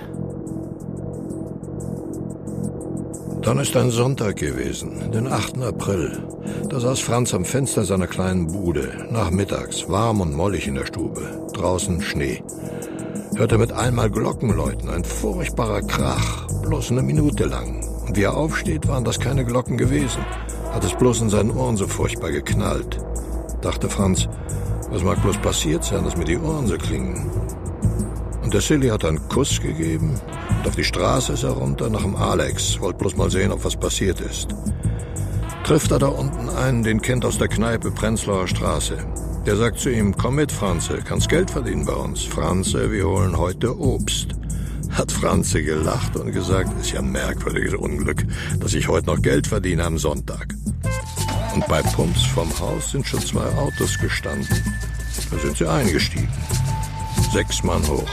Dann ist ein Sonntag gewesen, den achten April. Da saß Franz am Fenster seiner kleinen Bude, nachmittags, warm und mollig in der Stube, draußen Schnee. Hörte mit einmal Glocken läuten, ein furchtbarer Krach, bloß eine Minute lang. Und wie er aufsteht, waren das keine Glocken gewesen, hat es bloß in seinen Ohren so furchtbar geknallt. Dachte Franz, was mag bloß passiert sein, dass mir die Ohren so klingen? Und der Silly hat einen Kuss gegeben und auf die Straße ist er runter nach dem Alex, wollte bloß mal sehen, ob was passiert ist. Trifft er da unten einen, den kennt aus der Kneipe Prenzlauer Straße. Der sagt zu ihm, komm mit, Franze, kannst Geld verdienen bei uns. Franze, wir holen heute Obst. Hat Franze gelacht und gesagt, ist ja ein merkwürdiges Unglück, dass ich heute noch Geld verdiene am Sonntag. Und bei Pumps vom Haus sind schon zwei Autos gestanden. Da sind sie eingestiegen. Sechs Mann hoch.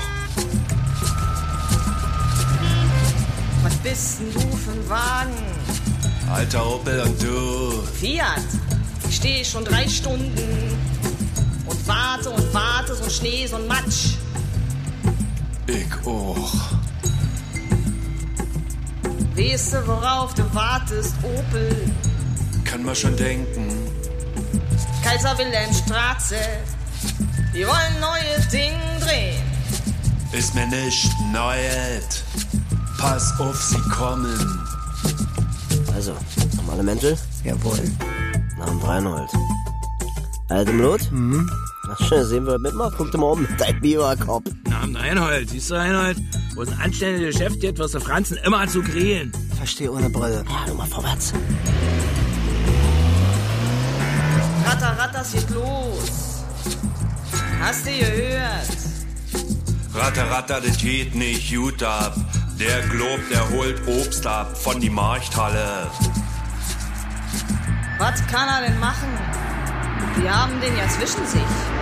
Was bist denn du für ein Wagen? Alter Opel und du? Fiat. Ich stehe schon drei Stunden und warte und warte, so ein Schnee, so ein Matsch. Ich auch. Weißt du, worauf du wartest, Opel? Kann man schon denken. Kaiser Wilhelm Straße. Wir wollen neue Ding drehen. Ist mir nicht neuet. Pass auf, sie kommen. Also, normale Mäntel? Jawohl. Namen Reinhold. Alte Blut? Mhm. Ach schön, sehen wir mitmachen. Guck dir mal um, dein Biberkopf. Namen Reinhold, siehst du Reinhold? Wo es ein anständiges Geschäft gibt, wirst du Franzen immer zu kriegen. Versteh ohne Brille. Ja, du mal vorwärts. Ratter, ratter, es geht los. Hast du gehört? Ratter, ratter, das geht nicht gut ab. Der Glob, der holt Obst ab von die Markthalle. Was kann er denn machen? Die haben den ja zwischen sich.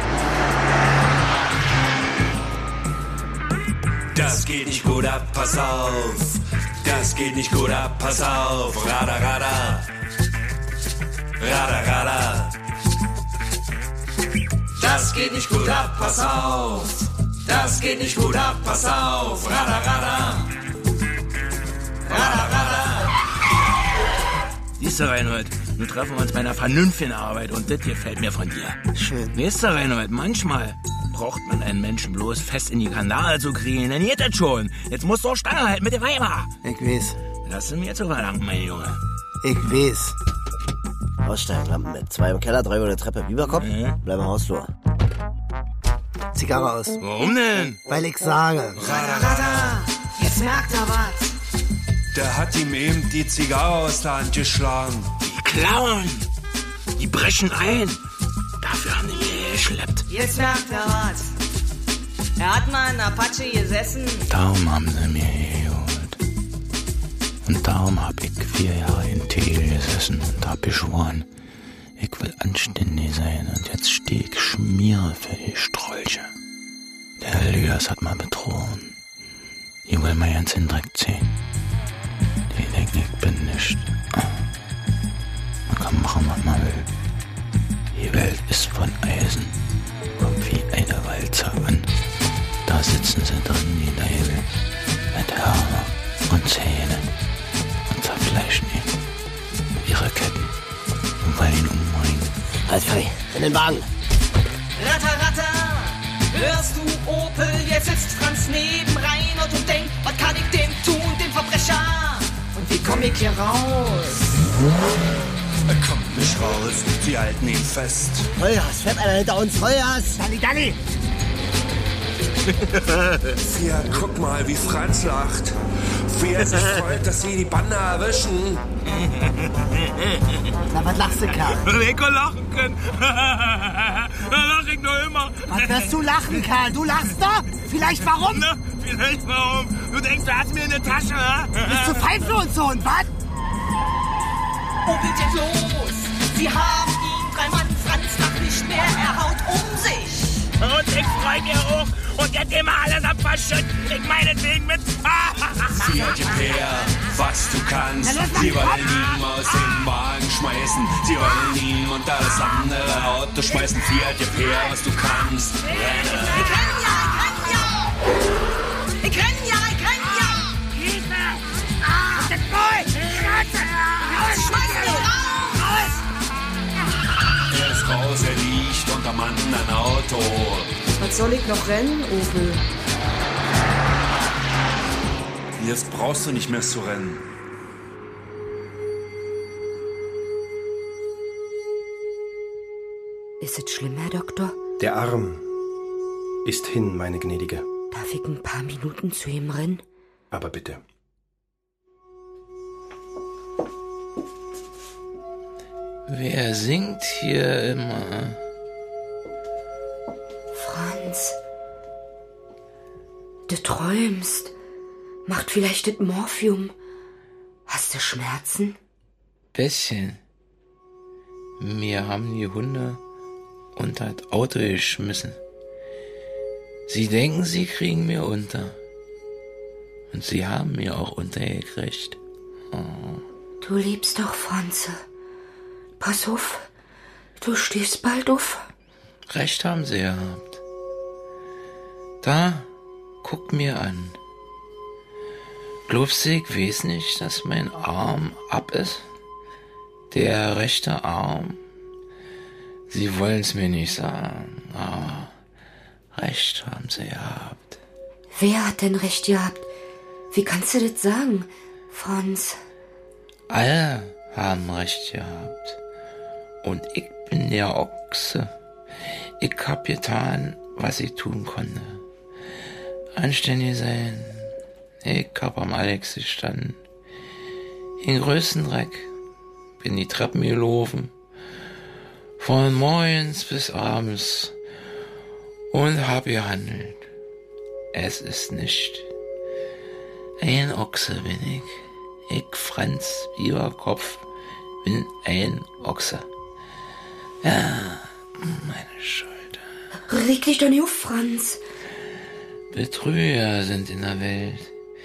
Das geht nicht gut ab, pass auf. Das geht nicht gut ab, pass auf. Radar, radar. Radar, radar. Das geht nicht gut ab, pass auf. Das geht nicht gut ab, pass auf. Radar, radar. Radar, radar. Siehst du, Reinhold, wir treffen uns bei einer vernünftigen Arbeit und das gefällt mir von dir. Schön. Weißt du, Reinhold, manchmal braucht man einen Menschen bloß fest in die Kandare zu kriegen, dann geht das schon. Jetzt musst du auch Stange halten mit dem Weiber. Ich weiß. Das hast du mir zu verdanken, mein Junge. Ich weiß. Aussteigen, Lampen mit. Zwei im Keller, drei über der Treppe. Biberkopf? Mhm. Bleib im Hausflur. Zigarre aus. Warum denn? Weil ich sage. Radar, radar. Jetzt merkt er was. Der hat ihm eben die Zigarre aus der Hand geschlagen. Die klauen. Die brechen ein. Dafür haben die mir geschleppt. Jetzt merkt er was. Er hat mal in Apache gesessen. Darum haben sie mir geholt. Und darum hab ich vier Jahre in Tegel gesessen und hab geschworen, ich will anständig sein. Und jetzt steh ich Schmiere für die Strolche. Der Herr Lüders hat mal betrogen. Ich will mal ganz in den Dreck ziehen. Die denken, ich bin nicht. Man kann machen, was man will. Die Welt ist von Eisen. Kommt wie eine Walze an. Da sitzen sie drin, die Deibel. Mit Hörner und Zähnen. Und zerfleischen ihn. Ihre Ketten. Und wollen ihn umbringen. Halt frei, in den Wagen. Ratter, ratter. Hörst du, Opel, jetzt sitzt Franz neben Reinhold und denkt, was kann ich dem tun, dem Verbrecher? Und wie komm ich hier raus? Er kommt nicht raus, sie halten ihn fest. Vollgas, fährt einer hinter uns, Vollgas. Dalli, Dalli. Ja, guck mal, wie Franz lacht. Wie er sich freut, dass sie die Bande erwischen. Na, was lachst du, Kerl? Lecker lachen können. Da lach ich nur immer. Was wirst du lachen, Kerl? Du lachst doch? Vielleicht warum? Na, vielleicht warum? Du denkst, du hast mir in der Tasche, ha? Bist du fein für uns so und was? Opel jetzt los. Sie haben ihn, drei Mann, Franz macht nicht mehr, er haut um sich. Und ich freu mir hoch und jetzt immer alles abverschütten. Ich meinetwegen mit. Sie hat Gewehr, was du kannst. Sie wollen ihn aus dem Wagen schmeißen. Sie wollen ihn unter das andere Auto schmeißen. Fiat Gewehr, was du kannst. Renne. Ich renn ja, ich renn ja. Ich renn ja, ich renn ja. Hilfe! Ah! Das Boy! Schnauze! Raus! Schmeiß ihn raus! Er ist raus, er liegt unterm anderen Auto. Was soll ich noch rennen, Opel? Jetzt brauchst du nicht mehr zu rennen. Ist es schlimm, Herr Doktor? Der Arm ist hin, meine Gnädige. Darf ich ein paar Minuten zu ihm rennen? Aber bitte. Wer singt hier immer? Franz, du träumst. Macht vielleicht das Morphium. Hast du Schmerzen? Bisschen. Mir haben die Hunde unter das Auto geschmissen. Sie denken, sie kriegen mir unter. Und sie haben mir auch untergekriegt. Oh. Du liebst doch Franze. Pass auf, du stehst bald auf. Recht haben sie gehabt. Da, guck mir an. Glaubst du, ich weiß nicht, dass mein Arm ab ist? Der rechte Arm. Sie wollen's mir nicht sagen, aber recht haben sie gehabt. Wer hat denn recht gehabt? Wie kannst du das sagen, Franz? Alle haben recht gehabt. Und ich bin der Ochse. Ich hab getan, was ich tun konnte. Anständig sein. Ich hab am Alex gestanden. Den größten Dreck. Bin die Treppen gelaufen. Von morgens bis abends. Und hab gehandelt. Es ist nicht. Ein Ochse bin ich. Ich, Franz Biberkopf, bin ein Ochse. Ja, meine Schulter. Reg dich doch nicht auf, Franz. Betrüger sind in der Welt.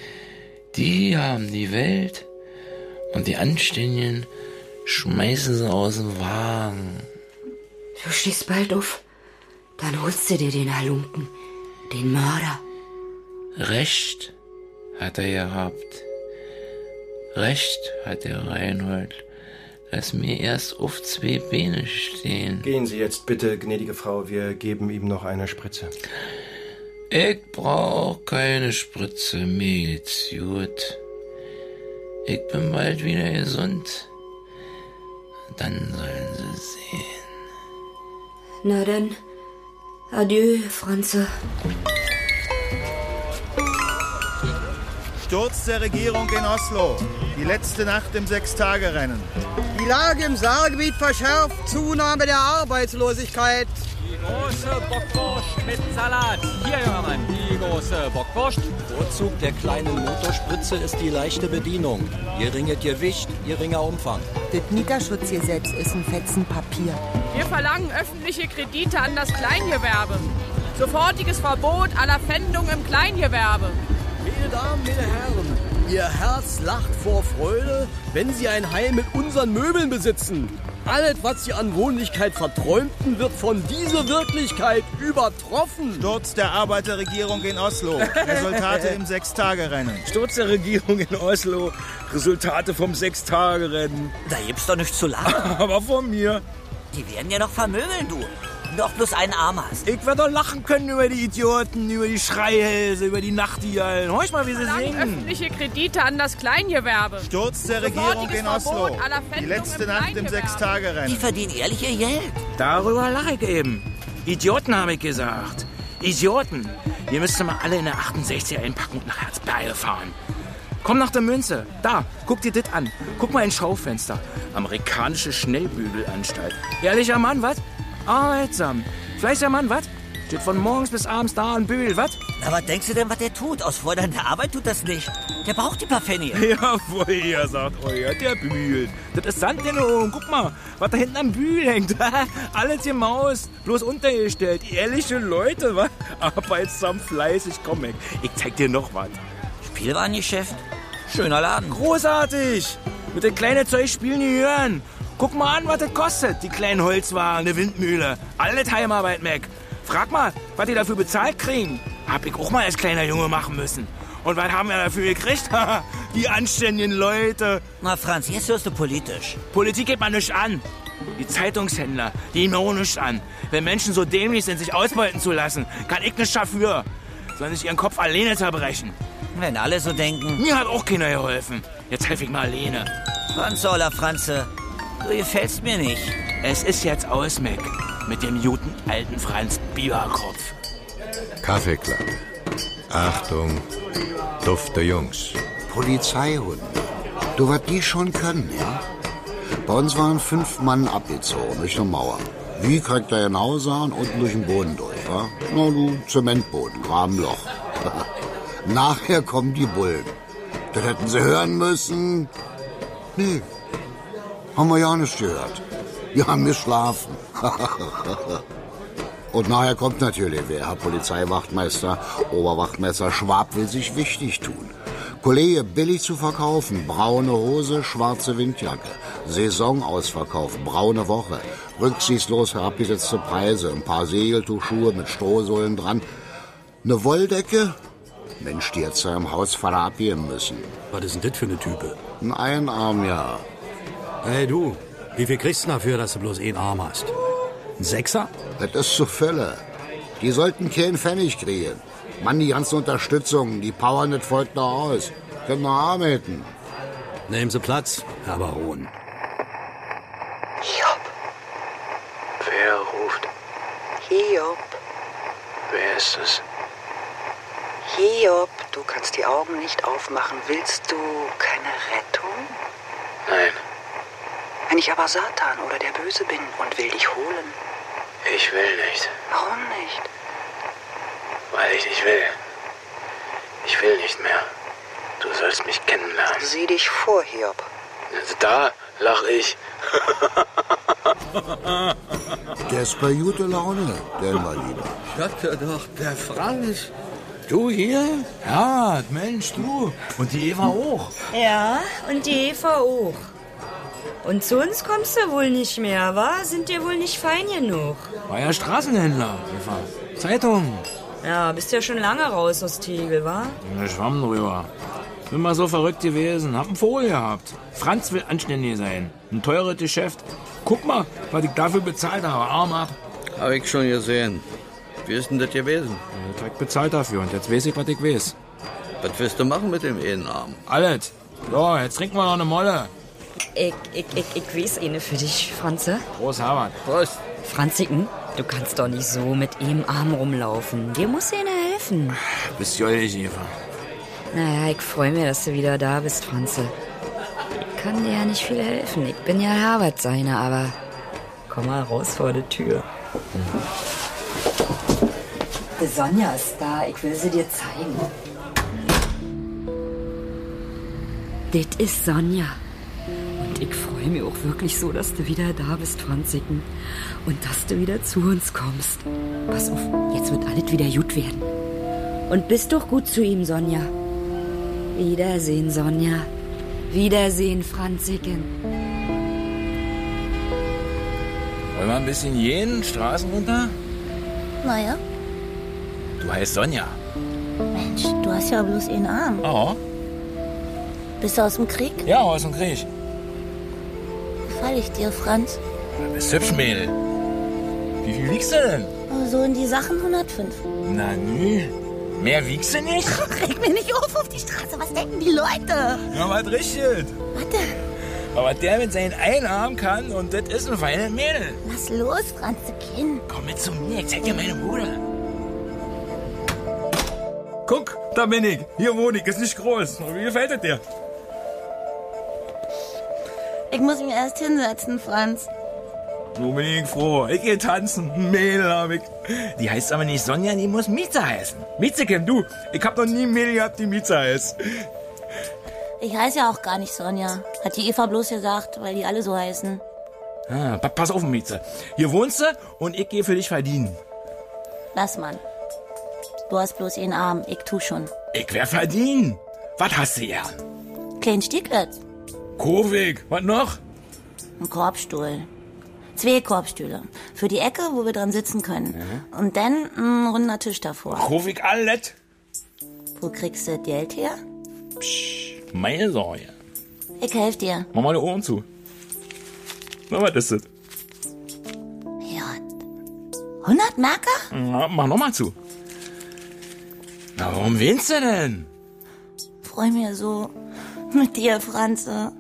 Die haben die Welt und die Anständigen schmeißen sie aus dem Wagen. Du stehst bald auf. Dann holst du dir den Halunken, den Mörder. Recht hat er gehabt. Recht hat der Reinhold, dass mir erst auf zwei Beine stehen. Gehen Sie jetzt bitte, gnädige Frau, wir geben ihm noch eine Spritze. Ich brauch keine Spritze, mir geht's gut. Ich bin bald wieder gesund. Dann sollen sie sehen. Na dann, adieu, Franze. Sturz der Regierung in Oslo. Die letzte Nacht im Sechstagerennen. Die Lage im Saargebiet verschärft, Zunahme der Arbeitslosigkeit. Große Bockwurst mit Salat. Hier, junger Mann, die große Bockwurst. Vorzug der kleinen Motorspritze ist die leichte Bedienung. Geringe Gewicht, geringer Umfang. Das Mieterschutzgesetz ist ein Fetzen Papier. Wir verlangen öffentliche Kredite an das Kleingewerbe. Sofortiges Verbot aller Pfändung im Kleingewerbe. Meine Damen, meine Herren, Ihr Herz lacht vor Freude, wenn Sie ein Heim mit unseren Möbeln besitzen. Alles, was Sie an Wohnlichkeit verträumten, wird von dieser Wirklichkeit übertroffen. Sturz der Arbeiterregierung in Oslo. Resultate im Sechstagerennen. Sturz der Regierung in Oslo. Resultate vom Sechstagerennen. Da gibt's doch nichts zu lachen. Aber von mir. Die werden ja noch vermöbeln, du. Doch bloß einen Arm hast. Ich werde doch lachen können über die Idioten, über die Schreihälse, über die Nachtigallen. Horch mal, wie sie singen. Öffentliche Kredite an das Kleingewerbe. Sturz der Regierung in Oslo. Die letzte Nacht im Sechstagerennen. Die verdienen ehrlich ihr Geld. Darüber lache ich eben. Idioten, habe ich gesagt. Idioten. Ihr müsst mal alle in der achtundsechziger einpacken und nach Herzberge fahren. Komm nach der Münze. Da, guck dir das an. Guck mal ins Schaufenster. Amerikanische Schnellbügelanstalt. Ehrlicher Mann, was? Arbeitsam. Fleißiger Mann, was? Steht von morgens bis abends da und bügelt, was? Na, was denkst du denn, was der tut? Aus fordernder Arbeit tut das nicht. Der braucht die paar Pfennige. Jawohl, ihr sagt euer, der bügelt. Das ist Sand in den Ohren. Guck mal, was da hinten am Bügel hängt. Alles gemaust, bloß untergestellt. Ehrliche Leute, was? Arbeitsam, fleißig, komm weg. Ich zeig dir noch was. Spielwarengeschäft? Schöner Laden. Großartig. Mit dem kleinen Zeug spielen die hören. Guck mal an, was das kostet, die kleinen Holzwagen, eine Windmühle. Alle Heimarbeit, Mac. Frag mal, was die dafür bezahlt kriegen. Hab ich auch mal als kleiner Junge machen müssen. Und was haben wir dafür gekriegt? Die anständigen Leute. Na, Franz, jetzt wirst du politisch. Politik geht man nicht an. Die Zeitungshändler, die gehen mir auch nichts an. Wenn Menschen so dämlich sind, sich ausbeuten zu lassen, kann ich nichts dafür. Sollen sich ihren Kopf alleine zerbrechen. Wenn alle so denken. Mir hat auch keiner geholfen. Jetzt helfe ich mal alleine. Franz, Ola, Franze. Du gefällst mir nicht. Es ist jetzt aus, Mac. Mit dem guten alten Franz Bieberkopf. Kaffeeklappe. Achtung, dufte Jungs. Polizeihunde. Du, was die schon können, ja? Bei uns waren fünf Mann abgezogen durch eine Mauer. Wie kriegt er nach Hause an? Unten durch den Boden durch, wa? Na du, Zementboden, Grabenloch. Nachher kommen die Bullen. Das hätten sie hören müssen. Nee. Haben wir ja nicht gehört. Wir haben geschlafen. Und nachher kommt natürlich wer, Herr Polizeiwachtmeister, Oberwachtmeister Schwab will sich wichtig tun. Kollege, billig zu verkaufen, braune Hose, schwarze Windjacke. Saisonausverkauf, braune Woche. Rücksichtslos herabgesetzte Preise, ein paar Segeltuchschuhe mit Strohsohlen dran. Eine Wolldecke? Mensch, die jetzt im Hausvater abgeben müssen. Was ist denn das für eine Type? Ein Einarm, ja. Hey du, wie viel kriegst du dafür, dass du bloß einen Arm hast? Ein Sechser? Das ist zu Fälle. Die sollten keinen Pfennig kriegen. Mann, die ganzen Unterstützungen, die powern das Volk da aus. Können noch arbeiten. Nehmen Sie Platz, Herr Baron. Hiob. Wer ruft? Hiob. Wer ist es? Hiob, du kannst die Augen nicht aufmachen. Willst du keine Rettung? Nein. Wenn ich aber Satan oder der Böse bin und will dich holen. Ich will nicht. Warum nicht? Weil ich nicht will. Ich will nicht mehr. Du sollst mich kennenlernen. Sieh dich vor, Hiob. Da lach ich. Der ist bei gute Laune, der Invalide. Gott doch, der Franz. Du hier? Ja, Mensch, du. Und die Eva auch. Ja, und die Eva auch. Und zu uns kommst du wohl nicht mehr, wa? Sind dir wohl nicht fein genug? War ja Straßenhändler, Eva. Zeitung. Ja, bist ja schon lange raus aus Tegel, wa? Ich schwamm drüber. Bin mal so verrückt gewesen. Hab einen Vogel gehabt. Franz will anständig sein. Ein teures Geschäft. Guck mal, was ich dafür bezahlt habe. Arm ab. Hab ich schon gesehen. Wie ist denn das gewesen? Ich hab bezahlt dafür und jetzt weiß ich, was ich weiß. Was willst du machen mit dem Ehenarm? Alles. So, jetzt trinken wir noch eine Molle. Ich, ich, ich, ich weiß eine für dich, Franze. Prost, Herbert. Prost. Franziken, du kannst doch nicht so mit ihm Arm rumlaufen. Dir muss ihnen helfen. Bist jollig, Eva. Naja, ich freue mich, dass du wieder da bist, Franze. Ich kann dir ja nicht viel helfen. Ich bin ja Herbert seiner, aber komm mal raus vor die Tür. Die Sonja ist da. Ich will sie dir zeigen. Das ist Sonja. Und ich freue mich auch wirklich so, dass du wieder da bist, Franziken. Und dass du wieder zu uns kommst. Pass auf, jetzt wird alles wieder gut werden. Und bist doch gut zu ihm, Sonja. Wiedersehen, Sonja. Wiedersehen, Franziken. Wollen wir ein bisschen gehen, Straßen runter? Naja. Du heißt Sonja. Mensch, du hast ja bloß einen Arm. Oh. Bist du aus dem Krieg? Ja, aus dem Krieg. Gefall ich dir, Franz? Du bist hübsch, Mädel. Wie viel wiegst du denn? So in die Sachen hundertfünf. Na nö. Mehr wiegst du nicht? Reg mich nicht auf auf die Straße. Was denken die Leute? Ja, was richtig. Was denn? Aber der mit seinen einen Arm kann und das ist ein feines Mädel. Lass los, Franziken. Komm mit zu mir, ich zeig dir meine Bude. Guck, da bin ich. Hier wohne ich, ist nicht groß. Wie gefällt es dir? Ich muss mich erst hinsetzen, Franz. So bin ich froh. Ich geh tanzen. Mädel hab ich. Die heißt aber nicht Sonja, die muss Mieze heißen. Mietzekin, du. Ich hab noch nie ein Mädel gehabt, die Mieze heißt. Ich heiße ja auch gar nicht Sonja. Hat die Eva bloß gesagt, weil die alle so heißen. Ah, pass auf, Mieze. Hier wohnst du und ich geh für dich verdienen. Lass mal. Du hast bloß einen Arm. Ich tu schon. Ich wär verdienen. Was hast du gern? Klein Stieglitz. Kofik. Was noch? Ein Korbstuhl. Zwei Korbstühle. Für die Ecke, wo wir dran sitzen können. Mhm. Und dann ein runder Tisch davor. Kofik alles. Wo kriegst du das Geld her? Psch, meine Sorge. Ich helf dir. Mach mal die Ohren zu. Na, was ist das? Ja. hundert Marker? Na, mach noch mal zu. Na, warum willst du denn? Freu mich so mit dir, Franze.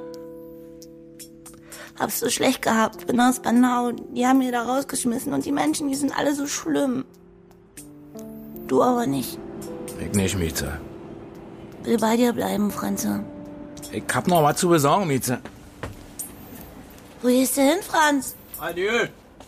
Hab's so schlecht gehabt, bin aus Bernau. Die haben mir da rausgeschmissen und die Menschen, die sind alle so schlimm. Du aber nicht. Ich nicht, Mieze. Will bei dir bleiben, Franze. Ich hab noch was zu besorgen, Mieze. Wo gehst du hin, Franz? Adieu.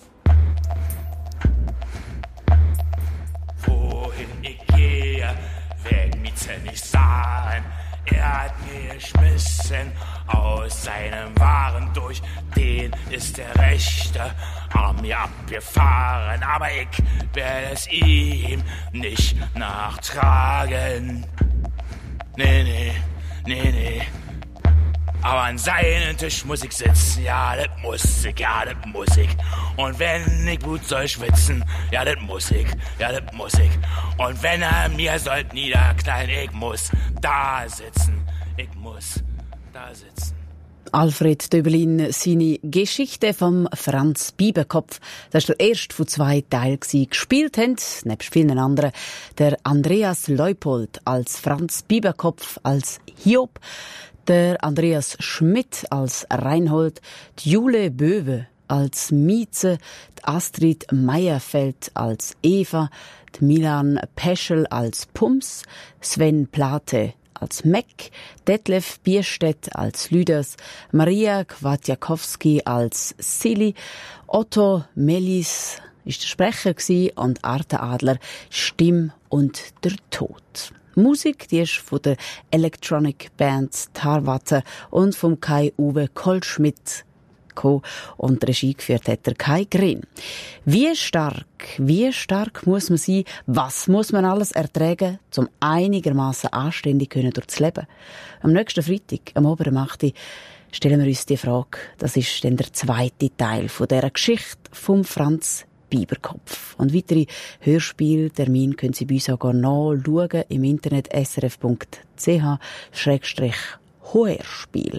Wohin ich gehe, wird Mieze nicht sagen. Er hat mir geschmissen aus seinem Waren durch. Den ist der rechte Arm mir abgefahren. Aber ich werde es ihm nicht nachtragen. Nee, nee, nee, nee. Aber an seinem Tisch muss ich sitzen, ja, das muss ich, ja, das muss ich. Und wenn ich Blut soll schwitzen, ja, das muss ich, ja, das muss ich. Und wenn er mir sollt niederknallen, ich muss da sitzen, ich muss da sitzen. Alfred Döbelin, seine Geschichte vom Franz Bieberkopf. Das war der erste von zwei Teilen. Gespielt haben, nebst vielen anderen, der Andreas Leupold als Franz Bieberkopf, als Hiob, der Andreas Schmidt als Reinhold, die Jule Böwe als Mieze, die Astrid Meyerfeld als Eva, die Milan Peschel als Pums, Sven Plate als Meck, Detlef Bierstedt als Lüders, Maria Kwatjakowski als Silly, Otto Melis ist der Sprecher und Arte Adler Stimm und der Tod. Musik, die ist von der Electronic Band Tarwater und vom Kai-Uwe Kohlschmidt und Regie geführt hat der Kai Green. Wie stark, wie stark muss man sein? Was muss man alles ertragen, um einigermaßen anständig können durchs Leben? Am nächsten Freitag, am oberen acht Uhr, stellen wir uns die Frage. Das ist dann der zweite Teil von dieser Geschichte vom Franz Bieberkopf. Und weitere Hörspieltermine können Sie bei uns auch nachschauen im Internet s r f punkt c h Schrägstrich Hörspiel.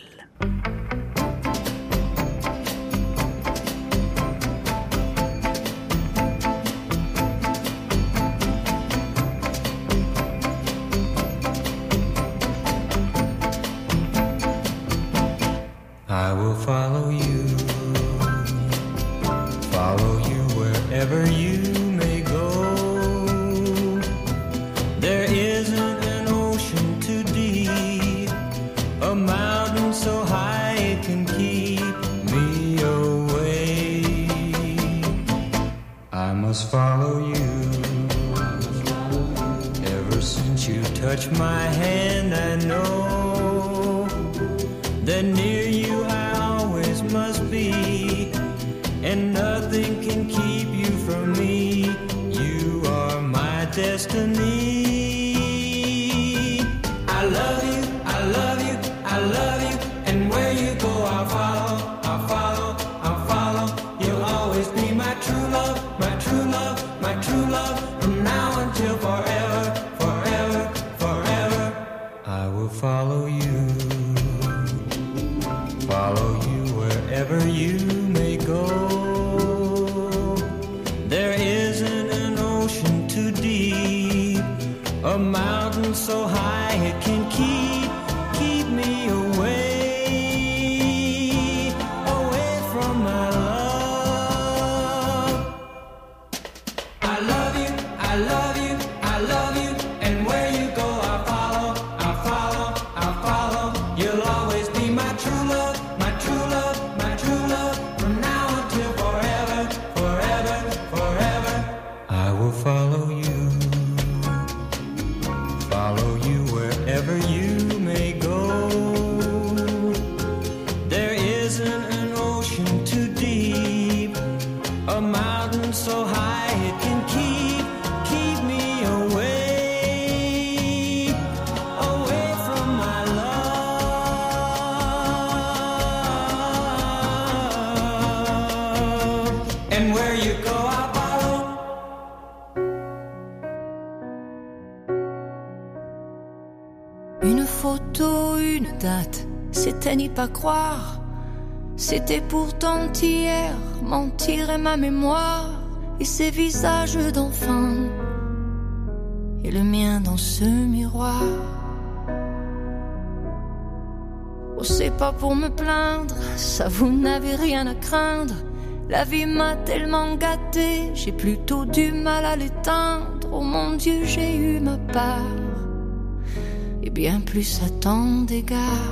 I will follow you, follow you wherever you may go. There isn't an ocean too deep, a mountain so high it can keep me away. I must follow you. touch my hand, I know that near you I always must be, and nothing can keep you from me. You are my destiny. I love you, I love you, I love you, and where you go I'll follow, I'll follow, I'll follow. You'll always be my true love, my true love, my true love, from now until forever, forever, forever. I will follow you, follow you wherever you may go. There isn't an ocean too deep, a mountain so high it can keep, keep me away, away from my love. I love you, I love you, I love you, and where you go I'll follow, I'll follow, I'll follow. You'll always be my true love, my true love, my true love, from now until forever, forever, forever. I will follow you, follow you wherever you may go. There isn't an ocean too deep, a mountain so high it can keep, keep me away, away from my love. And where you go I'll follow. Une photo, une date, c'était n'y pas croire. C'était pourtant hier, mentir est ma mémoire. Et ces visages d'enfants, et le mien dans ce miroir. Oh, c'est pas pour me plaindre, ça vous n'avez rien à craindre. La vie m'a tellement gâtée, j'ai plutôt du mal à l'éteindre. Oh mon Dieu, j'ai eu ma part, et bien plus à tant d'égards.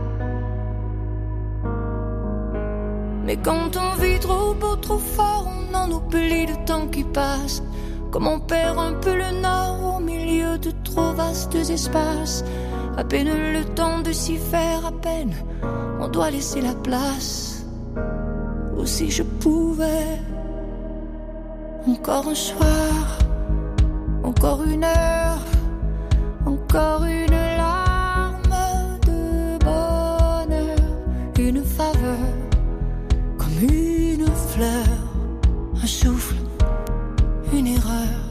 Mais quand on vit trop beau, trop fort, on en oublie le temps qui passe. Comme on perd un peu le nord au milieu de trop vastes espaces. À peine le temps de s'y faire, à peine on doit laisser la place. Ou si je pouvais, encore un soir, encore une heure, encore une larme de bonheur, une faveur, comme une fleur, un souffle, une erreur,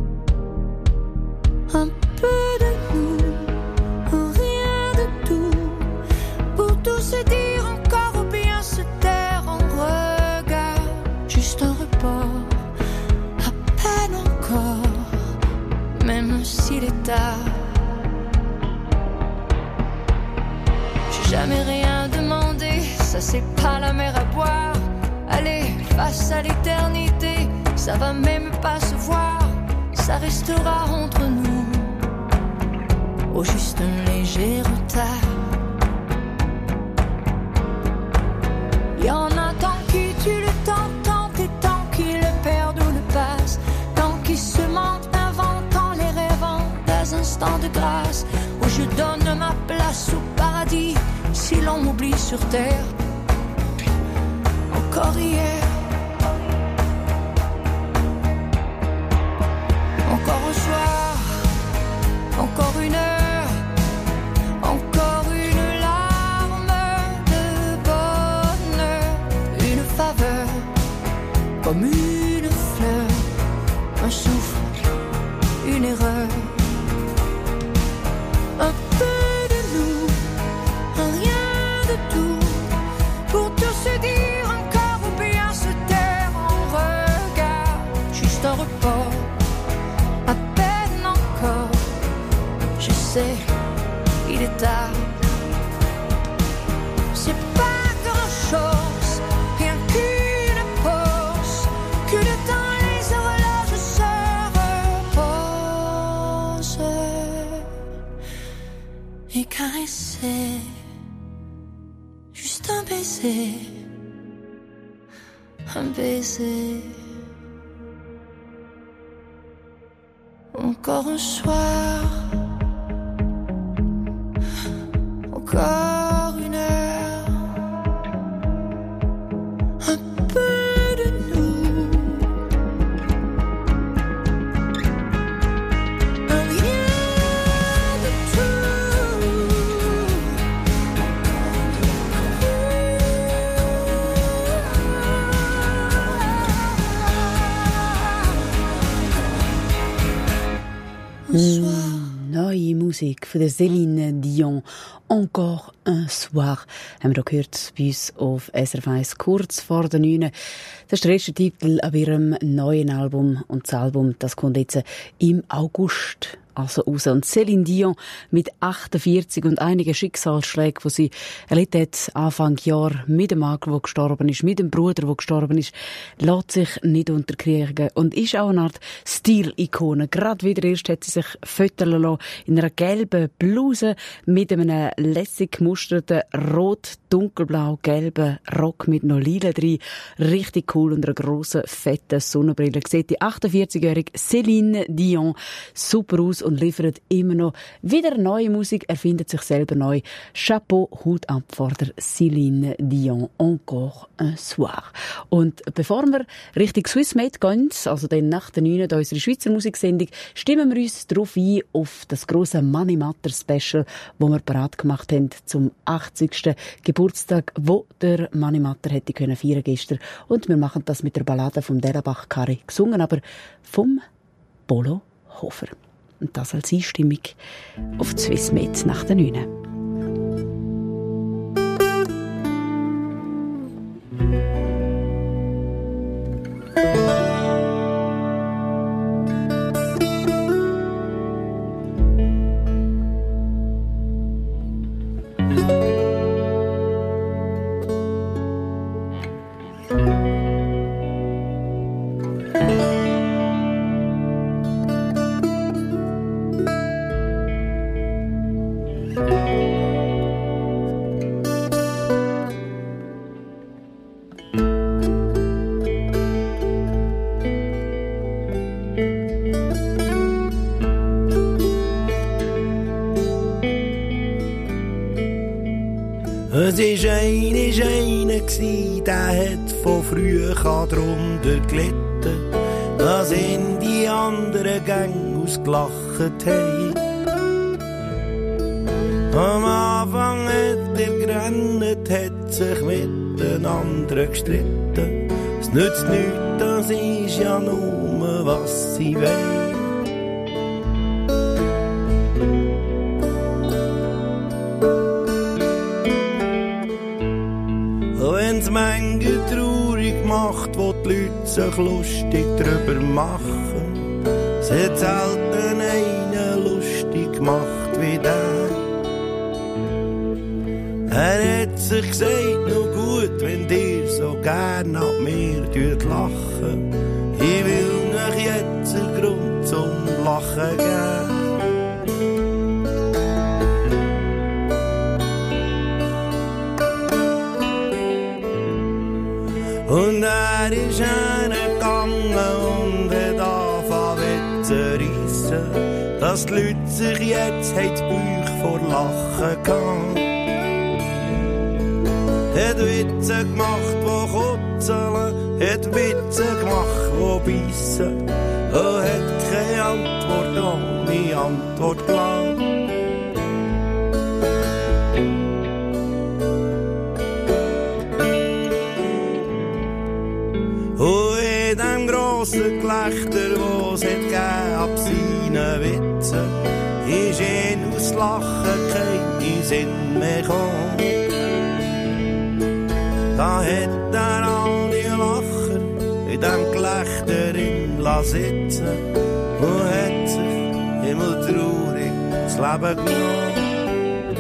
un peu de nous, rien de tout, pour tout se dire encore ou bien se taire en regard, juste un report, à peine encore, même s'il est tard. J'ai jamais rien demandé, ça c'est pas la mer à boire. Allez, face à l'éternité, ça va même pas se voir, ça restera entre nous, au juste un léger retard. Y en a tant qui tuent le temps, tant et tant qui le perdent ou le passent, tant qui se mentent, inventant les rêvant des instants de grâce, où je donne ma place au paradis, si l'on m'oublie sur terre. Encore hier, encore un soir, encore une heure, encore une larme de bonheur, une faveur, comme une fleur, un souffle, une erreur, un peu de nous, un rien de tout, pour tout se dire encore ou bien se taire en regard, juste un report. Je sais, il est tard. C'est pas grand chose, rien qu'une pause, que le temps les horloges se reposent et caresser, juste un baiser, un baiser. Encore un soir, encore une heure, un peu de nous, un rien de tout. Mm, neue Musik von der Céline Dion. Encore un soir. Haben wir auch gehört bei uns auf S R F eins kurz vor der neun. Das ist der erste Titel an ihrem neuen Album. Und das Album, das kommt jetzt im August also raus. Und Céline Dion mit achtundvierzig und einigen Schicksalsschlägen, die sie erlebt hat, Anfang Jahr mit dem Mann, der gestorben ist, mit dem Bruder, der gestorben ist, lässt sich nicht unterkriegen und ist auch eine Art Stilikone. Gerade wieder erst hat sie sich föteln lassen in einer gelben Bluse mit einem lässig gemusterten rot, dunkelblau, gelben Rock mit noch Lila drin. Richtig cool und einer grossen, fetten Sonnenbrille. Sieht die achtundvierzigjährige Céline Dion super aus und liefert immer noch wieder neue Musik, erfindet sich selber neu. Chapeau, Hut ab vor der Céline Dion. Encore un soir. Und bevor wir Richtung Swissmade gehen, also dann nach der neun unsere Schweizer Musiksendung, stimmen wir uns darauf ein, auf das grosse Money Matter Special, das wir parat gemacht haben zum achtzigsten Geburtstag, wo der Money Matter hätte können feiern gestern. Und wir machen das mit der Ballade vom Derabach-Kari, gesungen aber vom Polo Hofer. Und das als Einstimmung auf die Swissmade nach der neun. Es war eine, ist eine gsi, der hat von früh drunter gelitten, dass ihn die anderen Gänge ausgelacht haben. Am Anfang hat er gerannt, hat sich mit den anderen gestritten. Es nützt nichts, das ist ja nur, was sie wollen. Wenn's manche traurig macht, wo die Leute sich lustig drüber machen, es hat selten einen lustig gemacht wie der. Er hat sich gesagt, nur gut, wenn dir so gern ab mir lachen. Ich will euch jetzt einen Grund zum Lachen geben. Und er ist hergegangen und hat angefangen zu reissen, dass die Leute sich jetzt die Bauch vor Lachen gehabt. Hat Witze gemacht, die kutzeln, hat Witze gemacht, die beißen, und hat keine Antwort ohne Antwort gelassen. Und in dem grossen Gelächter, das es gegeben ab seinen Witzen, ist ihn aus Lachen kein Sinn mehr gekommen. Da hat er alle Lacher in dem Gelächter im lassen sitzen und hat sich himmeltraurig das Leben genommen.